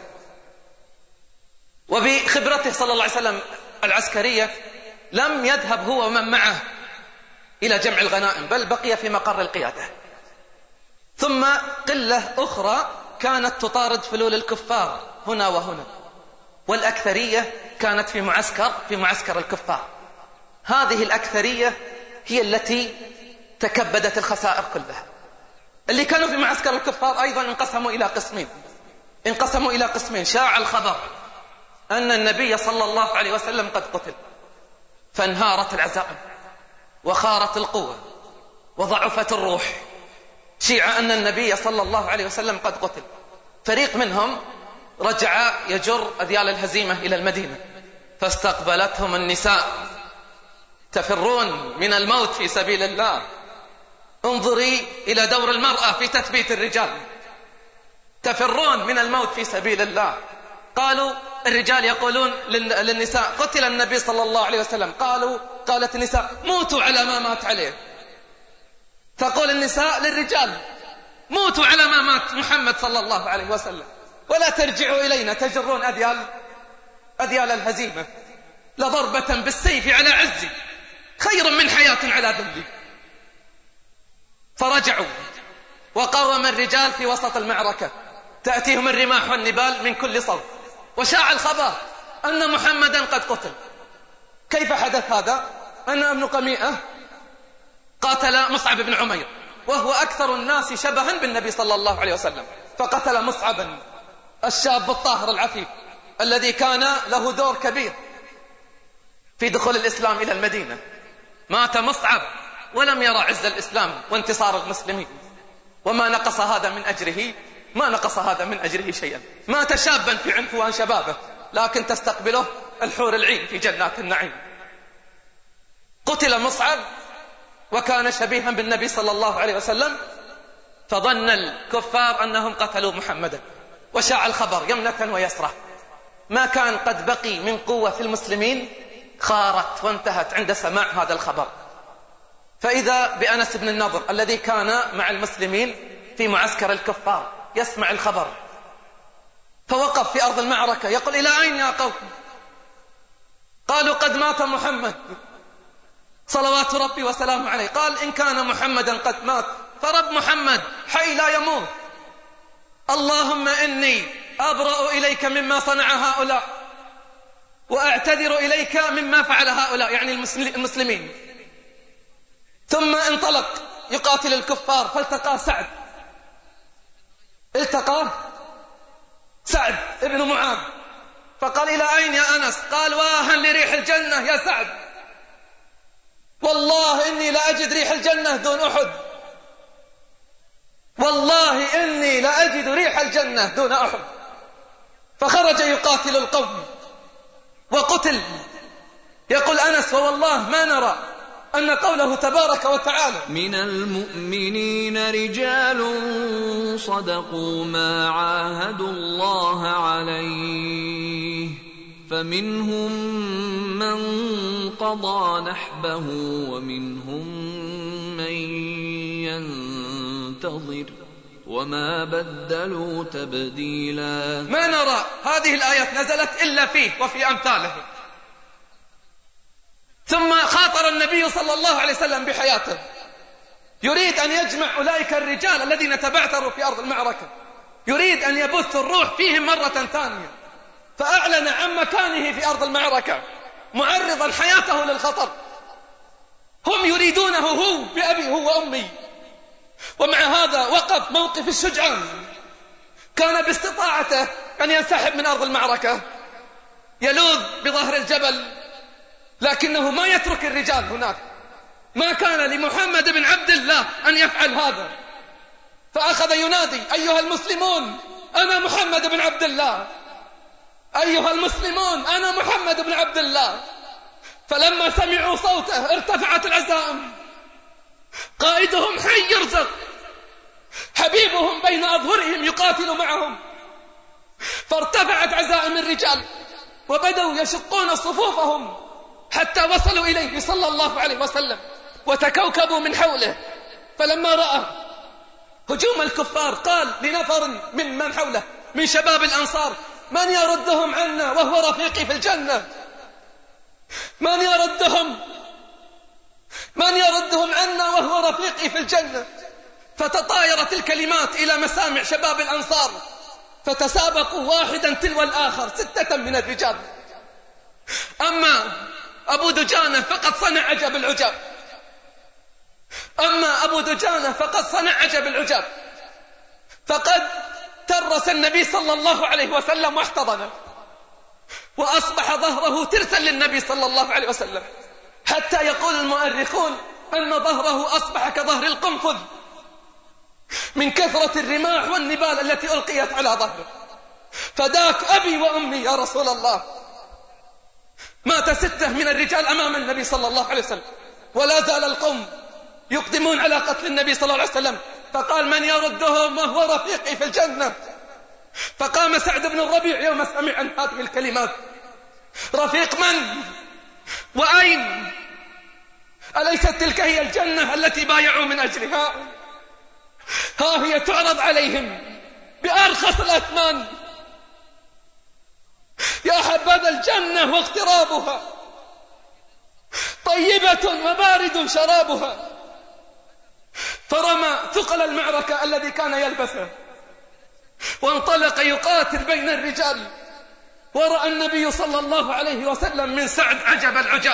وبخبرته صلى الله عليه وسلم العسكرية لم يذهب هو ومن معه إلى جمع الغنائم، بل بقي في مقر القيادة. ثم قلة أخرى كانت تطارد فلول الكفار هنا وهنا، والأكثرية كانت في معسكر الكفار. هذه الأكثرية هي التي تكبدت الخسائر كلها. اللي كانوا في معسكر الكفار أيضا انقسموا إلى قسمين. شاع الخبر أن النبي صلى الله عليه وسلم قد قتل، فانهارت العزائم وخارت القوة وضعفت الروح. شيع أن النبي صلى الله عليه وسلم قد قتل. فريق منهم رجع يجر أذيال الهزيمة إلى المدينة، فاستقبلتهم النساء تفرون من الموت في سبيل الله. انظري إلى دور المرأة في تثبيت الرجال، تفرون من الموت في سبيل الله. قالوا الرجال يقولون للنساء: قتل النبي صلى الله عليه وسلم. قالت النساء: موتوا على ما مات عليه. تقول النساء للرجال: موتوا على ما مات محمد صلى الله عليه وسلم، ولا ترجعوا إلينا تجرون أذيال الهزيمة. لضربة بالسيف على عزي خير من حياة على ذلي. فرجعوا وقاوم الرجال في وسط المعركة، تأتيهم الرماح والنبال من كل صوب، وشاع الخبر أن محمدا قد قتل. كيف حدث هذا؟ أن ابن قميئة قاتل مصعب بن عمير، وهو أكثر الناس شبها بالنبي صلى الله عليه وسلم، فقتل مصعبا الشاب الطاهر العفيف الذي كان له دور كبير في دخول الإسلام إلى المدينة. مات مصعب ولم يرى عز الإسلام وانتصار المسلمين، وما نقص هذا من أجره شيئا. مات شابا في عنفوان شبابه، لكن تستقبله الحور العين في جنات النعيم. قتل مصعب وكان شبيها بالنبي صلى الله عليه وسلم، فظن الكفار أنهم قتلوا محمدا، وشاع الخبر يمنة ويسرى. ما كان قد بقي من قوة في المسلمين خارت وانتهت عند سماع هذا الخبر. فإذا بأنس بن النضر الذي كان مع المسلمين في معسكر الكفار يسمع الخبر، فوقف في أرض المعركة يقول: إلى أين يا قوم؟ قالوا: قد مات محمد صلوات ربي وسلامه عليه. قال: إن كان محمدا قد مات فرب محمد حي لا يموت. اللهم إني أبرأ إليك مما صنع هؤلاء وأعتذر إليك مما فعل هؤلاء، يعني المسلمين. ثم انطلق يقاتل الكفار، فالتقى سعد، التقى سعد ابن معاذ، فقال: إلى أين يا أنس؟ قال: واها لريح الجنة يا سعد، والله إني لأجد ريح الجنة دون أحد، والله إني لأجد ريح الجنة دون أحد. فخرج يقاتل القوم وقتل. يقول أنس: ووالله ما نرى أن قوله تبارك وتعالى: من المؤمنين رجال صدقوا ما عاهدوا الله عليه فمنهم من قضى نحبه ومنهم من ينتظر وما بدلوا تبديلا. ما نرى هذه الآيات نزلت إلا فيه وفي أمثاله. ثم خاطر النبي صلى الله عليه وسلم بحياته، يريد أن يجمع أولئك الرجال الذين تبعثروا في أرض المعركة، يريد أن يبث الروح فيهم مرة ثانية، فأعلن عن مكانه في أرض المعركة معرضا حياته للخطر. هم يريدونه هو بأبي هو وأمي، ومع هذا وقف موقف الشجعان. كان باستطاعته أن ينسحب من أرض المعركة يلوذ بظهر الجبل، لكنه ما يترك الرجال هناك. ما كان لمحمد بن عبد الله أن يفعل هذا، فأخذ ينادي: أيها المسلمون أنا محمد بن عبد الله، أيها المسلمون أنا محمد بن عبد الله. فلما سمعوا صوته ارتفعت العزائم، قائدهم حي يرزق، حبيبهم بين أظهرهم يقاتل معهم، فارتفعت عزائم الرجال وبدأوا يشقون صفوفهم حتى وصلوا إليه صلى الله عليه وسلم وتكوكبوا من حوله. فلما رأى هجوم الكفار قال لنفر من حوله من شباب الأنصار: من يردهم عنا وهو رفيقي في الجنة؟ من يردهم عنا وهو رفيقي في الجنة؟ فتطايرت الكلمات إلى مسامع شباب الأنصار، فتسابقوا واحدا تلو الآخر 6 من الرجال. أما أبو دجانة فقد صنع عجب العجاب، فقد ترس النبي صلى الله عليه وسلم واحتضنه، وأصبح ظهره ترسا للنبي صلى الله عليه وسلم، حتى يقول المؤرخون أن ظهره أصبح كظهر القنفذ من كثرة الرماح والنبال التي ألقيت على ظهره. فداك أبي وأمي يا رسول الله. مات 6 من الرجال أمام النبي صلى الله عليه وسلم، ولا زال القوم يقدمون على قتل النبي صلى الله عليه وسلم. فقال: من يردهم وهو رفيقي في الجنة؟ فقام سعد بن الربيع يوم سمع عن هذه الكلمات: رفيق من؟ وأين؟ أليست تلك هي الجنة التي بايعوا من أجلها؟ ها هي تعرض عليهم بأرخص الأثمان. يا حبذا الجنة واغترابها، طيبة وبارد شرابها. فرمى ثقل المعركة الذي كان يلبسه وانطلق يقاتل بين الرجال. ورأى النبي صلى الله عليه وسلم من سعد عجب العجاب.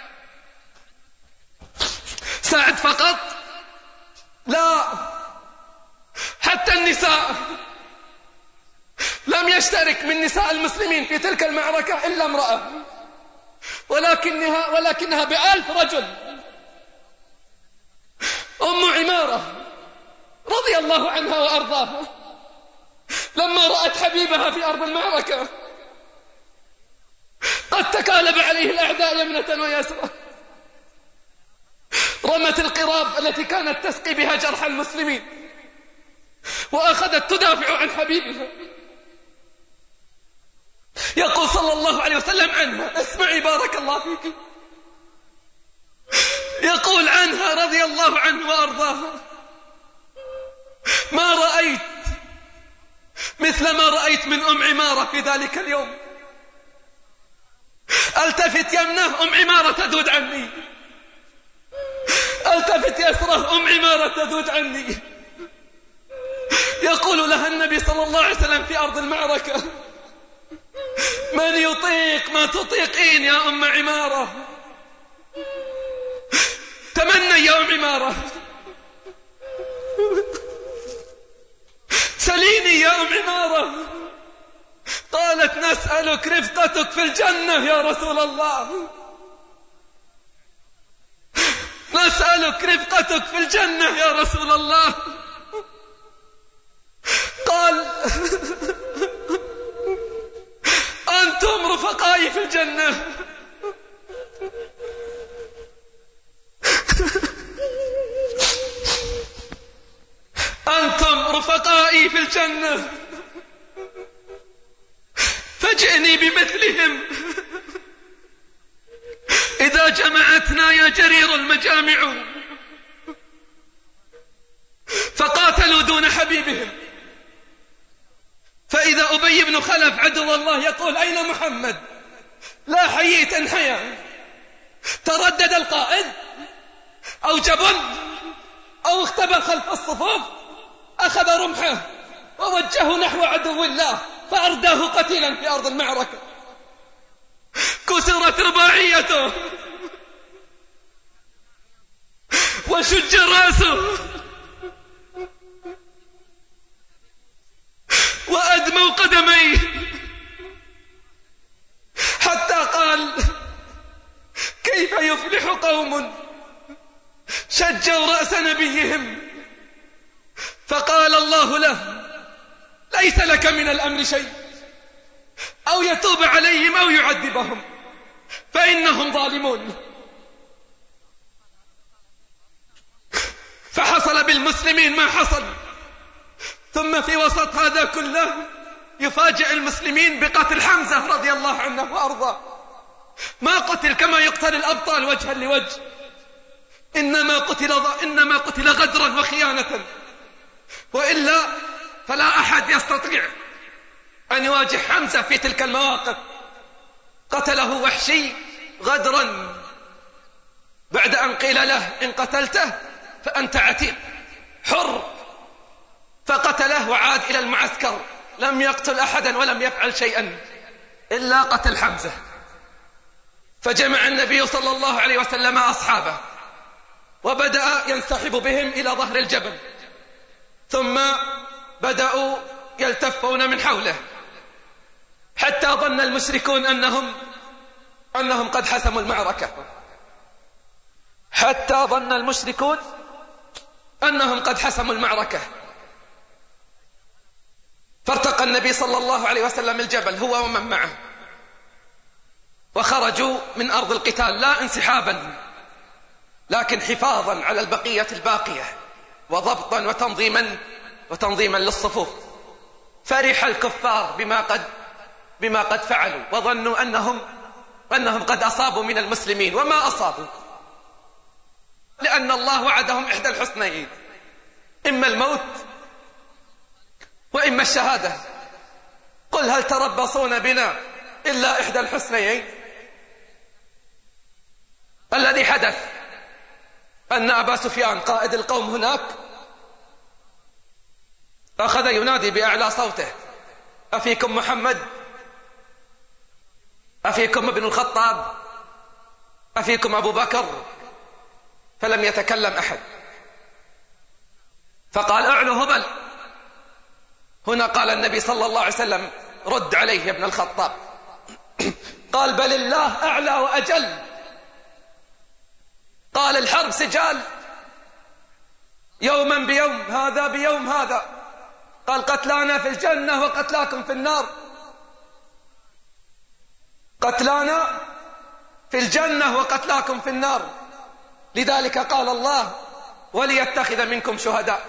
سعد فقط؟ لا، حتى النساء. لم يشترك من نساء المسلمين في تلك المعركة إلا امرأة، ولكنها ب1000 رجل. أم عمارة رضي الله عنها وأرضاها لما رأت حبيبها في أرض المعركة قد تكالب عليه الأعداء يمنة ويسرى، رمت القراب التي كانت تسقي بها جرح المسلمين وأخذت تدافع عن حبيبها. يقول صلى الله عليه وسلم عنها: اسمعي بارك الله فيك، يقول عنها رضي الله عنه وأرضاها: ما رأيت مثل ما رأيت من أم عمارة في ذلك اليوم. التفت يمنه أم عمارة تذود عني، التفت يسره أم عمارة تذود عني. يقول لها النبي صلى الله عليه وسلم في أرض المعركة: من يطيق ما تطيقين يا أم عمارة؟ تمنى يا أم عمارة، سليني يا أم عمارة. قالت: نسألك رفقتك في الجنة يا رسول الله، نسألك رفقتك في الجنة يا رسول الله. قال: أنتم رفقائي في الجنة. أنتم رفقائي في الجنة، فاجئني بمثلهم. إذا جمعتنا يا جرير المجامع فقاتلوا دون حبيبهم، فإذا أبي بن خلف عدو الله يقول: أين محمد؟ لا حييت انحيا. تردد القائد أو جبن أو اختبى خلف الصفوف، أخذ رمحه ووجهه نحو عدو الله فأرداه قتيلا في أرض المعركة. كسرت رباعيته وشج رأسه وأدموا قدميه، حتى قال: كيف يفلح قوم شجوا رأس نبيهم؟ فقال الله له: ليس لك من الأمر شيء، أو يتوب عليهم أو يعذبهم فإنهم ظالمون. فحصل بالمسلمين ما حصل. ثم في وسط هذا كله يفاجئ المسلمين بقتل حمزة رضي الله عنه وأرضاه. ما قتل كما يقتل الأبطال وجها لوجه، إنما قتل غدرا وخيانة، وإلا فلا أحد يستطيع أن يواجه حمزة في تلك المواقف. قتله وحشي غدرا بعد أن قيل له: إن قتلته فأنت عتيق حر، فقتله وعاد إلى المعسكر. لم يقتل أحدا ولم يفعل شيئا إلا قتل حمزة. فجمع النبي صلى الله عليه وسلم أصحابه وبدأ ينسحب بهم إلى ظهر الجبل، ثم بدأوا يلتفون من حوله، حتى ظن المشركون أنهم قد حسموا المعركة، حتى ظن المشركون أنهم قد حسموا المعركة. فارتقى النبي صلى الله عليه وسلم الجبل هو ومن معه، وخرجوا من أرض القتال لا انسحابا لكن حفاظا على البقية الباقية وضبطا وتنظيما للصفوف. فرح الكفار بما قد فعلوا، وظنوا أنهم قد أصابوا من المسلمين، وما أصابوا، لأن الله وعدهم إحدى الحسنيين: إما الموت وإما الشهادة. قل هل تربصون بنا إلا إحدى الحسنيين؟ الذي حدث أن أبا سفيان قائد القوم هناك أخذ ينادي بأعلى صوته: أفيكم محمد؟ أفيكم ابن الخطاب؟ أفيكم أبو بكر؟ فلم يتكلم أحد. فقال: أعلو هبل. هنا قال النبي صلى الله عليه وسلم: رد عليه يا ابن الخطاب. قال: بل الله أعلى وأجل. قال: الحرب سجال، يوما بيوم، هذا بيوم هذا. قال: قتلانا في الجنة وقتلاكم في النار، قتلانا في الجنة وقتلاكم في النار. لذلك قال الله: وليتخذ منكم شهداء.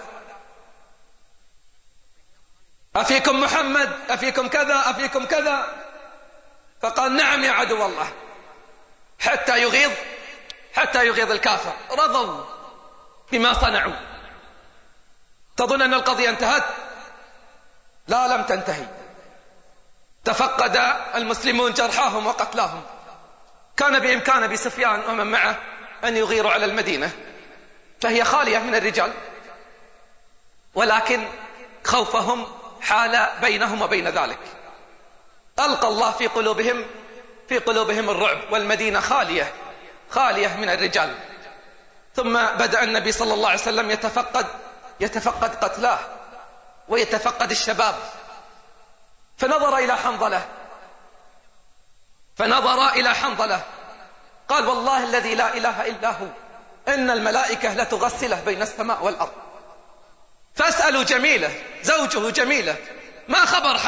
أفيكم محمد؟ أفيكم كذا؟ أفيكم كذا؟ فقال: نعم يا عدو الله، حتى حتى يغيظ الكافر، رضوا بما صنعوا. تظن أن القضية انتهت؟ لا، لم تنتهي. تفقد المسلمون جرحاهم وقتلاهم. كان بإمكان أبي سفيان ومن معه أن يغيروا على المدينة فهي خالية من الرجال، ولكن خوفهم حال بينهم وبين ذلك. ألقى الله في قلوبهم الرعب، والمدينة خالية من الرجال. ثم بدأ النبي صلى الله عليه وسلم يتفقد قتلاه ويتفقد الشباب، فنظر إلى حنظلة قال: والله الذي لا إله إلا هو إن الملائكة لتغسله بين السماء والأرض. فاسألوا جميلة زوجه جميلة ما خبر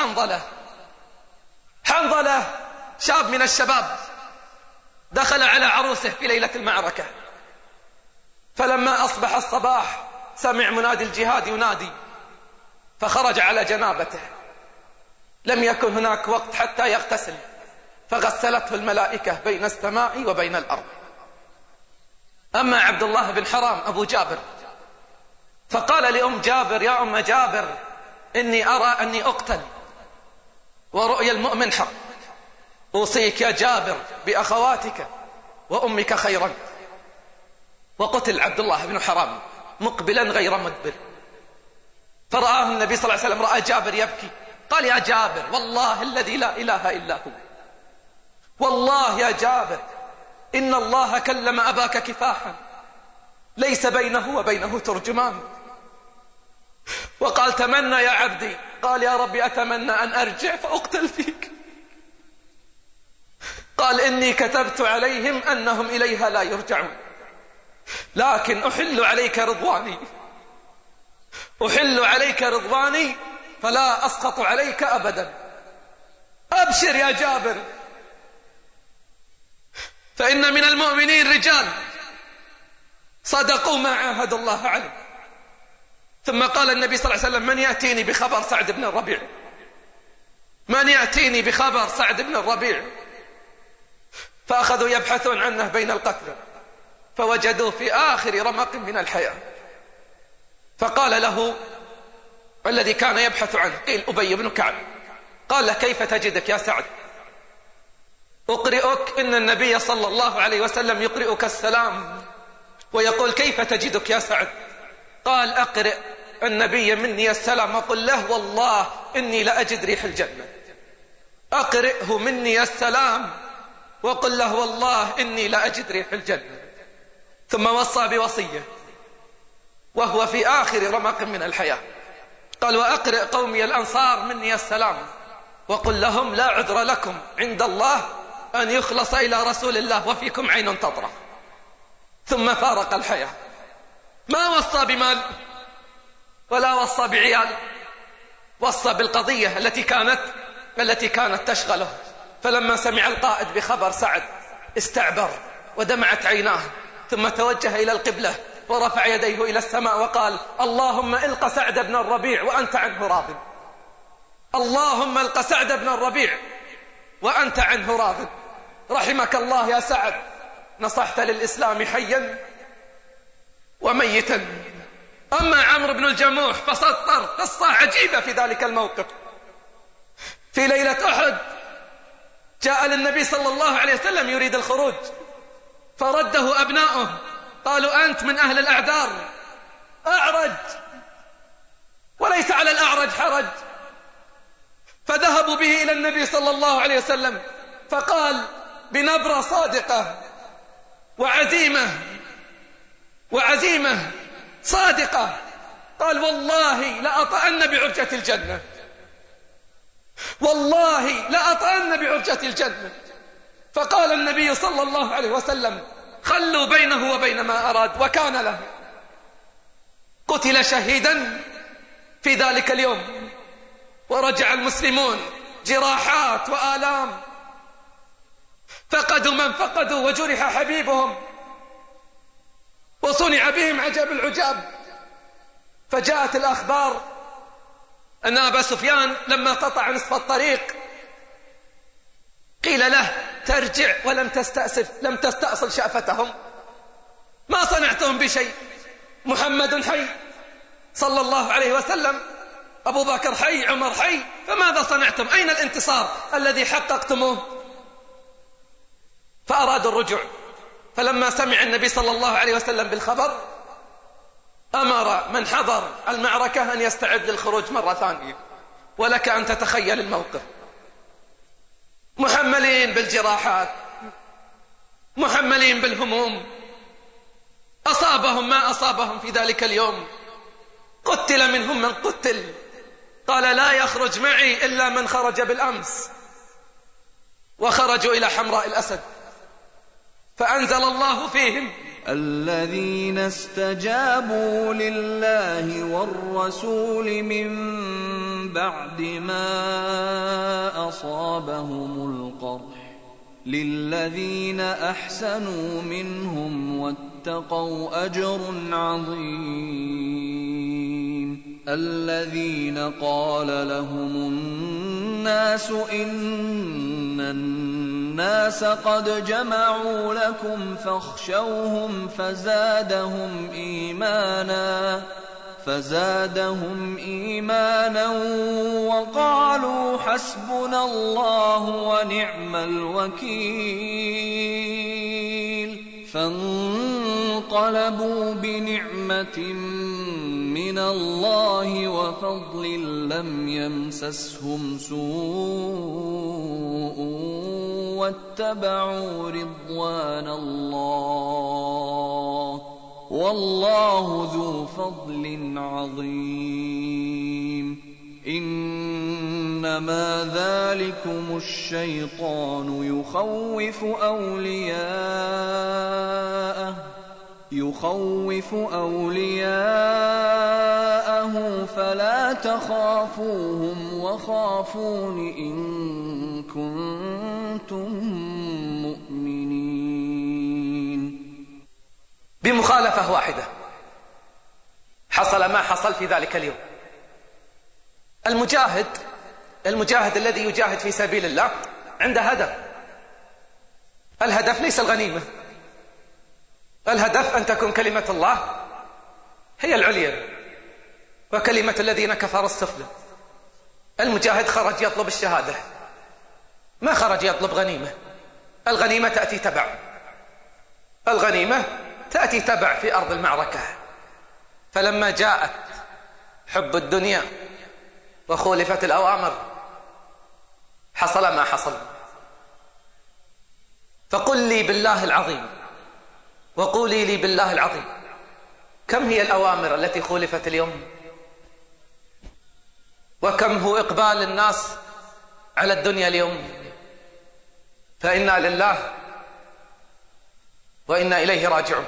حنظلة شاب من الشباب دخل على عروسه في ليلة المعركة، فلما أصبح الصباح سمع منادي الجهاد ينادي، فخرج على جنابته. لم يكن هناك وقت حتى يغتسل، فغسلته الملائكة بين السماء وبين الأرض. أما عبد الله بن حرام أبو جابر فقال لأم جابر: يا أم جابر، إني أرى أني أقتل ورؤيا المؤمن حق، أوصيك يا جابر بأخواتك وأمك خيرا. وقتل عبد الله بن حرام مقبلا غير مدبر، فرآه النبي صلى الله عليه وسلم، رأى جابر يبكي، قال: يا جابر، والله الذي لا إله إلا هو، والله يا جابر إن الله كلم أباك كفاحا ليس بينه وبينه ترجمان. وقال: تمنى يا عبدي. قال: يا ربي أتمنى أن أرجع فأقتل فيك. قال: إني كتبت عليهم أنهم إليها لا يرجعون، لكن أحل عليك رضواني فلا أسقط عليك أبدا. أبشر يا جابر، فإن من المؤمنين رجال صدقوا ما عاهدوا الله عليه. ثم قال النبي صلى الله عليه وسلم: من يأتيني بخبر سعد بن الربيع؟ من يأتيني بخبر سعد بن الربيع؟ فأخذوا يبحثون عنه بين القتلى، فوجدوه في آخر رمق من الحياة. فقال له الذي كان يبحث عنه، قيل أبي بن كعب، قال له: كيف تجدك يا سعد؟ أقرئك إن النبي صلى الله عليه وسلم يقرئك السلام ويقول: كيف تجدك يا سعد؟ قال: أقرئ النبي مني السلام وقل له: والله إني لأجد ريح الجنة. أقرئه مني السلام وقل له: والله إني لأجد ريح الجنة. ثم وصى بوصية وهو في آخر رمق من الحياة، قال: وأقرئ قومي الأنصار مني السلام وقل لهم: لا عذر لكم عند الله أن يخلص إلى رسول الله وفيكم عين تطرف. ثم فارق الحياة. ما وصى بمال ولا وصى بعيال، وصى بالقضية التي كانت تشغله. فلما سمع القائد بخبر سعد استعبر ودمعت عيناه، ثم توجه إلى القبلة ورفع يديه إلى السماء وقال: اللهم الق سعد بن الربيع وأنت عنه راض، اللهم الق سعد بن الربيع وأنت عنه راض. رحمك الله يا سعد، نصحت للإسلام حيا وميتا. أما عمرو بن الجموح فسطر قصة عجيبة في ذلك الموقف. في ليلة أحد جاء للنبي صلى الله عليه وسلم يريد الخروج، فرده أبناؤه، قالوا: أنت من أهل الأعذار، أعرج وليس على الأعرج حرج. فذهبوا به إلى النبي صلى الله عليه وسلم، فقال بنبرة صادقة وعزيمة صادقة، قال: والله لأطأن بعرجة الجنة، والله لأطأن بعرجة الجنة. فقال النبي صلى الله عليه وسلم: خلوا بينه وبين ما أراد. وكان له، قتل شهيدا في ذلك اليوم، ورجع المسلمون جراحات وآلام، فقدوا من فقدوا وجرح حبيبهم وصنع بهم عجب العجاب. فجاءت الأخبار أن أبا سفيان لما قطع نصف الطريق قيل له: ترجع ولم تستأصل شأفتهم، ما صنعتم بشيء. محمد حي صلى الله عليه وسلم، أبو بكر حي، عمر حي، فماذا صنعتم؟ أين الانتصار الذي حققتموه؟ فأرادوا الرجوع. فلما سمع النبي صلى الله عليه وسلم بالخبر أمر من حضر المعركة أن يستعد للخروج مرة ثانية. ولك أن تتخيل الموقف، محملين بالجراحات، محملين بالهموم، أصابهم ما أصابهم في ذلك اليوم، قتل منهم من قتل. قال لا يخرج معي إلا من خرج بالأمس. وخرجوا إلى حمراء الأسد، فأنزل الله فيهم الذين استجابوا لله والرسول من بعد ما أصابهم القرح للذين أحسنوا منهم واتقوا أجر عظيم. الذين قال لهم الناس إن الناس قد جمعوا لكم فاخشوهم فزادهم إيمانا وقالوا حسبنا الله ونعم الوكيل. فانقلبوا بنعمة من الله وفضل لم يمسسهم سوء واتبعوا رضوان الله والله ذو فضل عظيم. إنما ذلكم الشيطان يخوف أولياءه فلا تخافوهم وخافون إن كنتم مؤمنين. بمخالفة واحدة حصل ما حصل في ذلك اليوم. المجاهد الذي يجاهد في سبيل الله عنده هدف. الهدف ليس الغنيمة، الهدف أن تكون كلمة الله هي العليا وكلمة الذين كفروا السفلى. المجاهد خرج يطلب الشهادة، ما خرج يطلب غنيمة. الغنيمة تأتي تبع، الغنيمة تأتي تبع في أرض المعركة. فلما جاءت حب الدنيا وخولفت الأوامر حصل ما حصل. فقل لي بالله العظيم وقولي لي بالله العظيم، كم هي الأوامر التي خولفت اليوم؟ وكم هو إقبال الناس على الدنيا اليوم؟ فإنا لله وإنا إليه راجعون.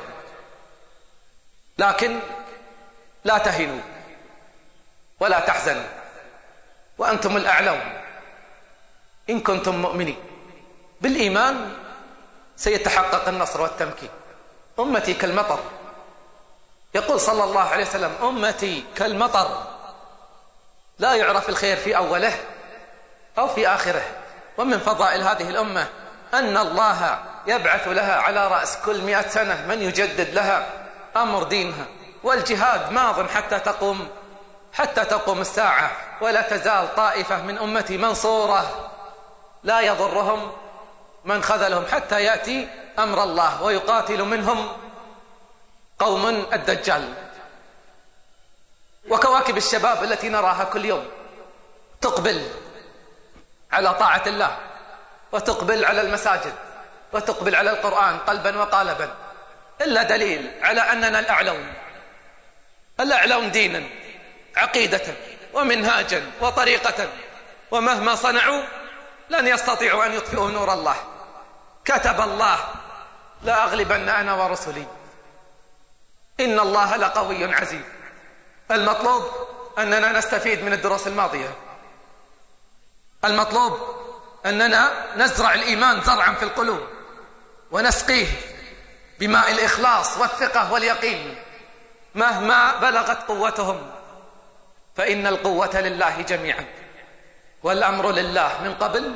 لكن لا تهنوا ولا تحزنوا وأنتم الأعلون إن كنتم مؤمنين. بالإيمان سيتحقق النصر والتمكين. أمتي كالمطر، يقول صلى الله عليه وسلم أمتي كالمطر لا يعرف الخير في أوله أو في آخره. ومن فضائل هذه الأمة أن الله يبعث لها على رأس كل 100 سنة من يجدد لها أمر دينها. والجهاد ماض حتى تقوم الساعة، ولا تزال طائفة من أمتي منصورة لا يضرهم من خذلهم حتى يأتي أمر الله، ويقاتل منهم قوم الدجال. وكواكب الشباب التي نراها كل يوم تقبل على طاعة الله وتقبل على المساجد وتقبل على القرآن قلبا وقالبا، إلا دليل على أننا الأعلون دينا عقيدة ومنهاجا وطريقة، ومهما صنعوا لن يستطيعوا أن يطفئوا نور الله. كتب الله لا أغلبن أنا ورسلي إن الله لقوي عزيز. المطلوب أننا نستفيد من الدروس الماضية. المطلوب أننا نزرع الإيمان زرعا في القلوب ونسقيه بماء الإخلاص والثقة واليقين مهما بلغت قوتهم، فإن القوة لله جميعا والأمر لله من قبل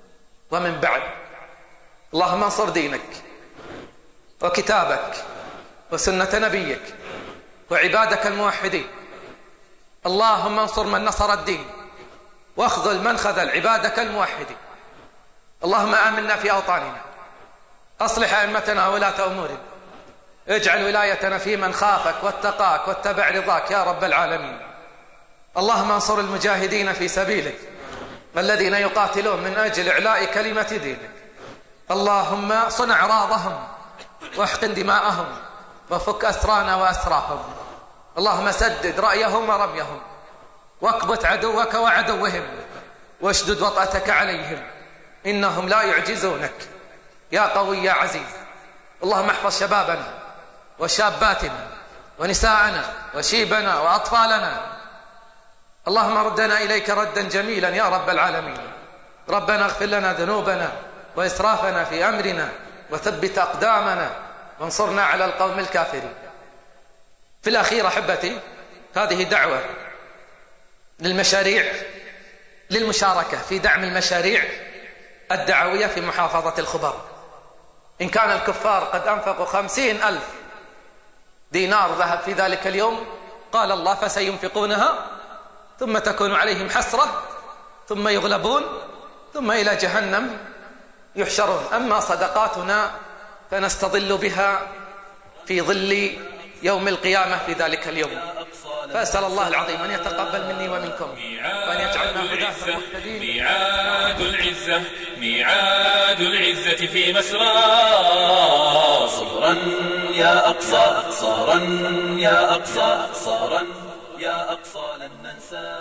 ومن بعد. اللهم انصر دينك وكتابك وسنة نبيك وعبادك الموحدين. اللهم انصر من نصر الدين واخذل من خذل عبادك الموحدين. اللهم آمنا في أوطاننا، أصلح أئمتنا وولاة أمورنا، اجعل ولايتنا في من خافك واتقاك واتبع رضاك يا رب العالمين. اللهم انصر المجاهدين في سبيلك الذين يقاتلون من أجل إعلاء كلمة دينك. اللهم صن أعراضهم واحقن دماءهم وفك أسرانا وأسراهم. اللهم سدد رأيهم ورميهم واكبت عدوك وعدوهم واشدد وطأتك عليهم، إنهم لا يعجزونك يا قوي يا عزيز. اللهم احفظ شبابنا وشاباتنا ونساءنا وشيبنا وأطفالنا. اللهم ردنا إليك ردا جميلا يا رب العالمين. ربنا اغفر لنا ذنوبنا وإسرافنا في أمرنا وثبت أقدامنا وانصرنا على القوم الكافرين. في الأخير أحبتي، هذه دعوة للمشاريع، للمشاركة في دعم المشاريع الدعوية في محافظة الخبر. إن كان الكفار قد أنفقوا 50,000 دينار ذهب في ذلك اليوم، قال الله فسينفقونها ثم تكون عليهم حسرة ثم يغلبون ثم إلى جهنم يحشرون. أما صدقاتنا فنستظل بها في ظل يوم القيامة في ذلك اليوم. فأسأل الله العظيم أن يتقبل مني ومنكم وأن يجعلنا هداة مهتدين. ميعاد العزة، ميعاد العزة في مسرى. صبرا يا أقصى، صبرا يا أقصى، صبرا يا أقصى لن ننسى.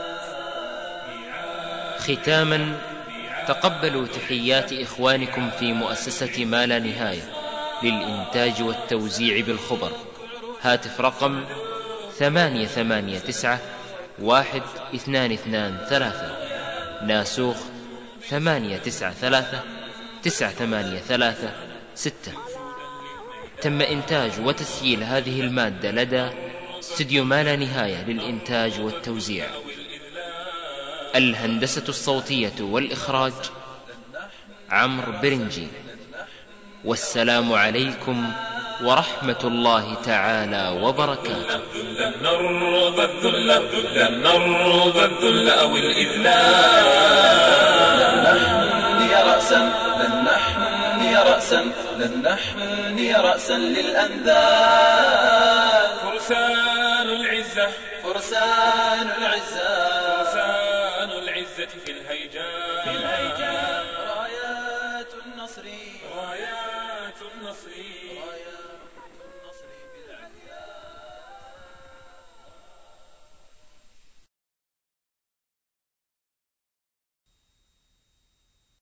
ختاما، تقبلوا تحيات إخوانكم في مؤسسة ما لا نهاية للإنتاج والتوزيع بالخبر. هاتف رقم 889-1223، ناسوخ 893-983-6. تم إنتاج وتسجيل هذه المادة لدى استوديو ما لا نهاية للإنتاج والتوزيع. الهندسة الصوتية والإخراج عمرو برنجي. والسلام عليكم ورحمة الله تعالى وبركاته. لن نرضى الذل، لن نرضى الذل أو الإذلال. لن نحني رأسا، لن نحني رأسا، لن نحني رأسا للأنذال. فرسان العزة، فرسان العزة، فرسان العزة في الهيجاء.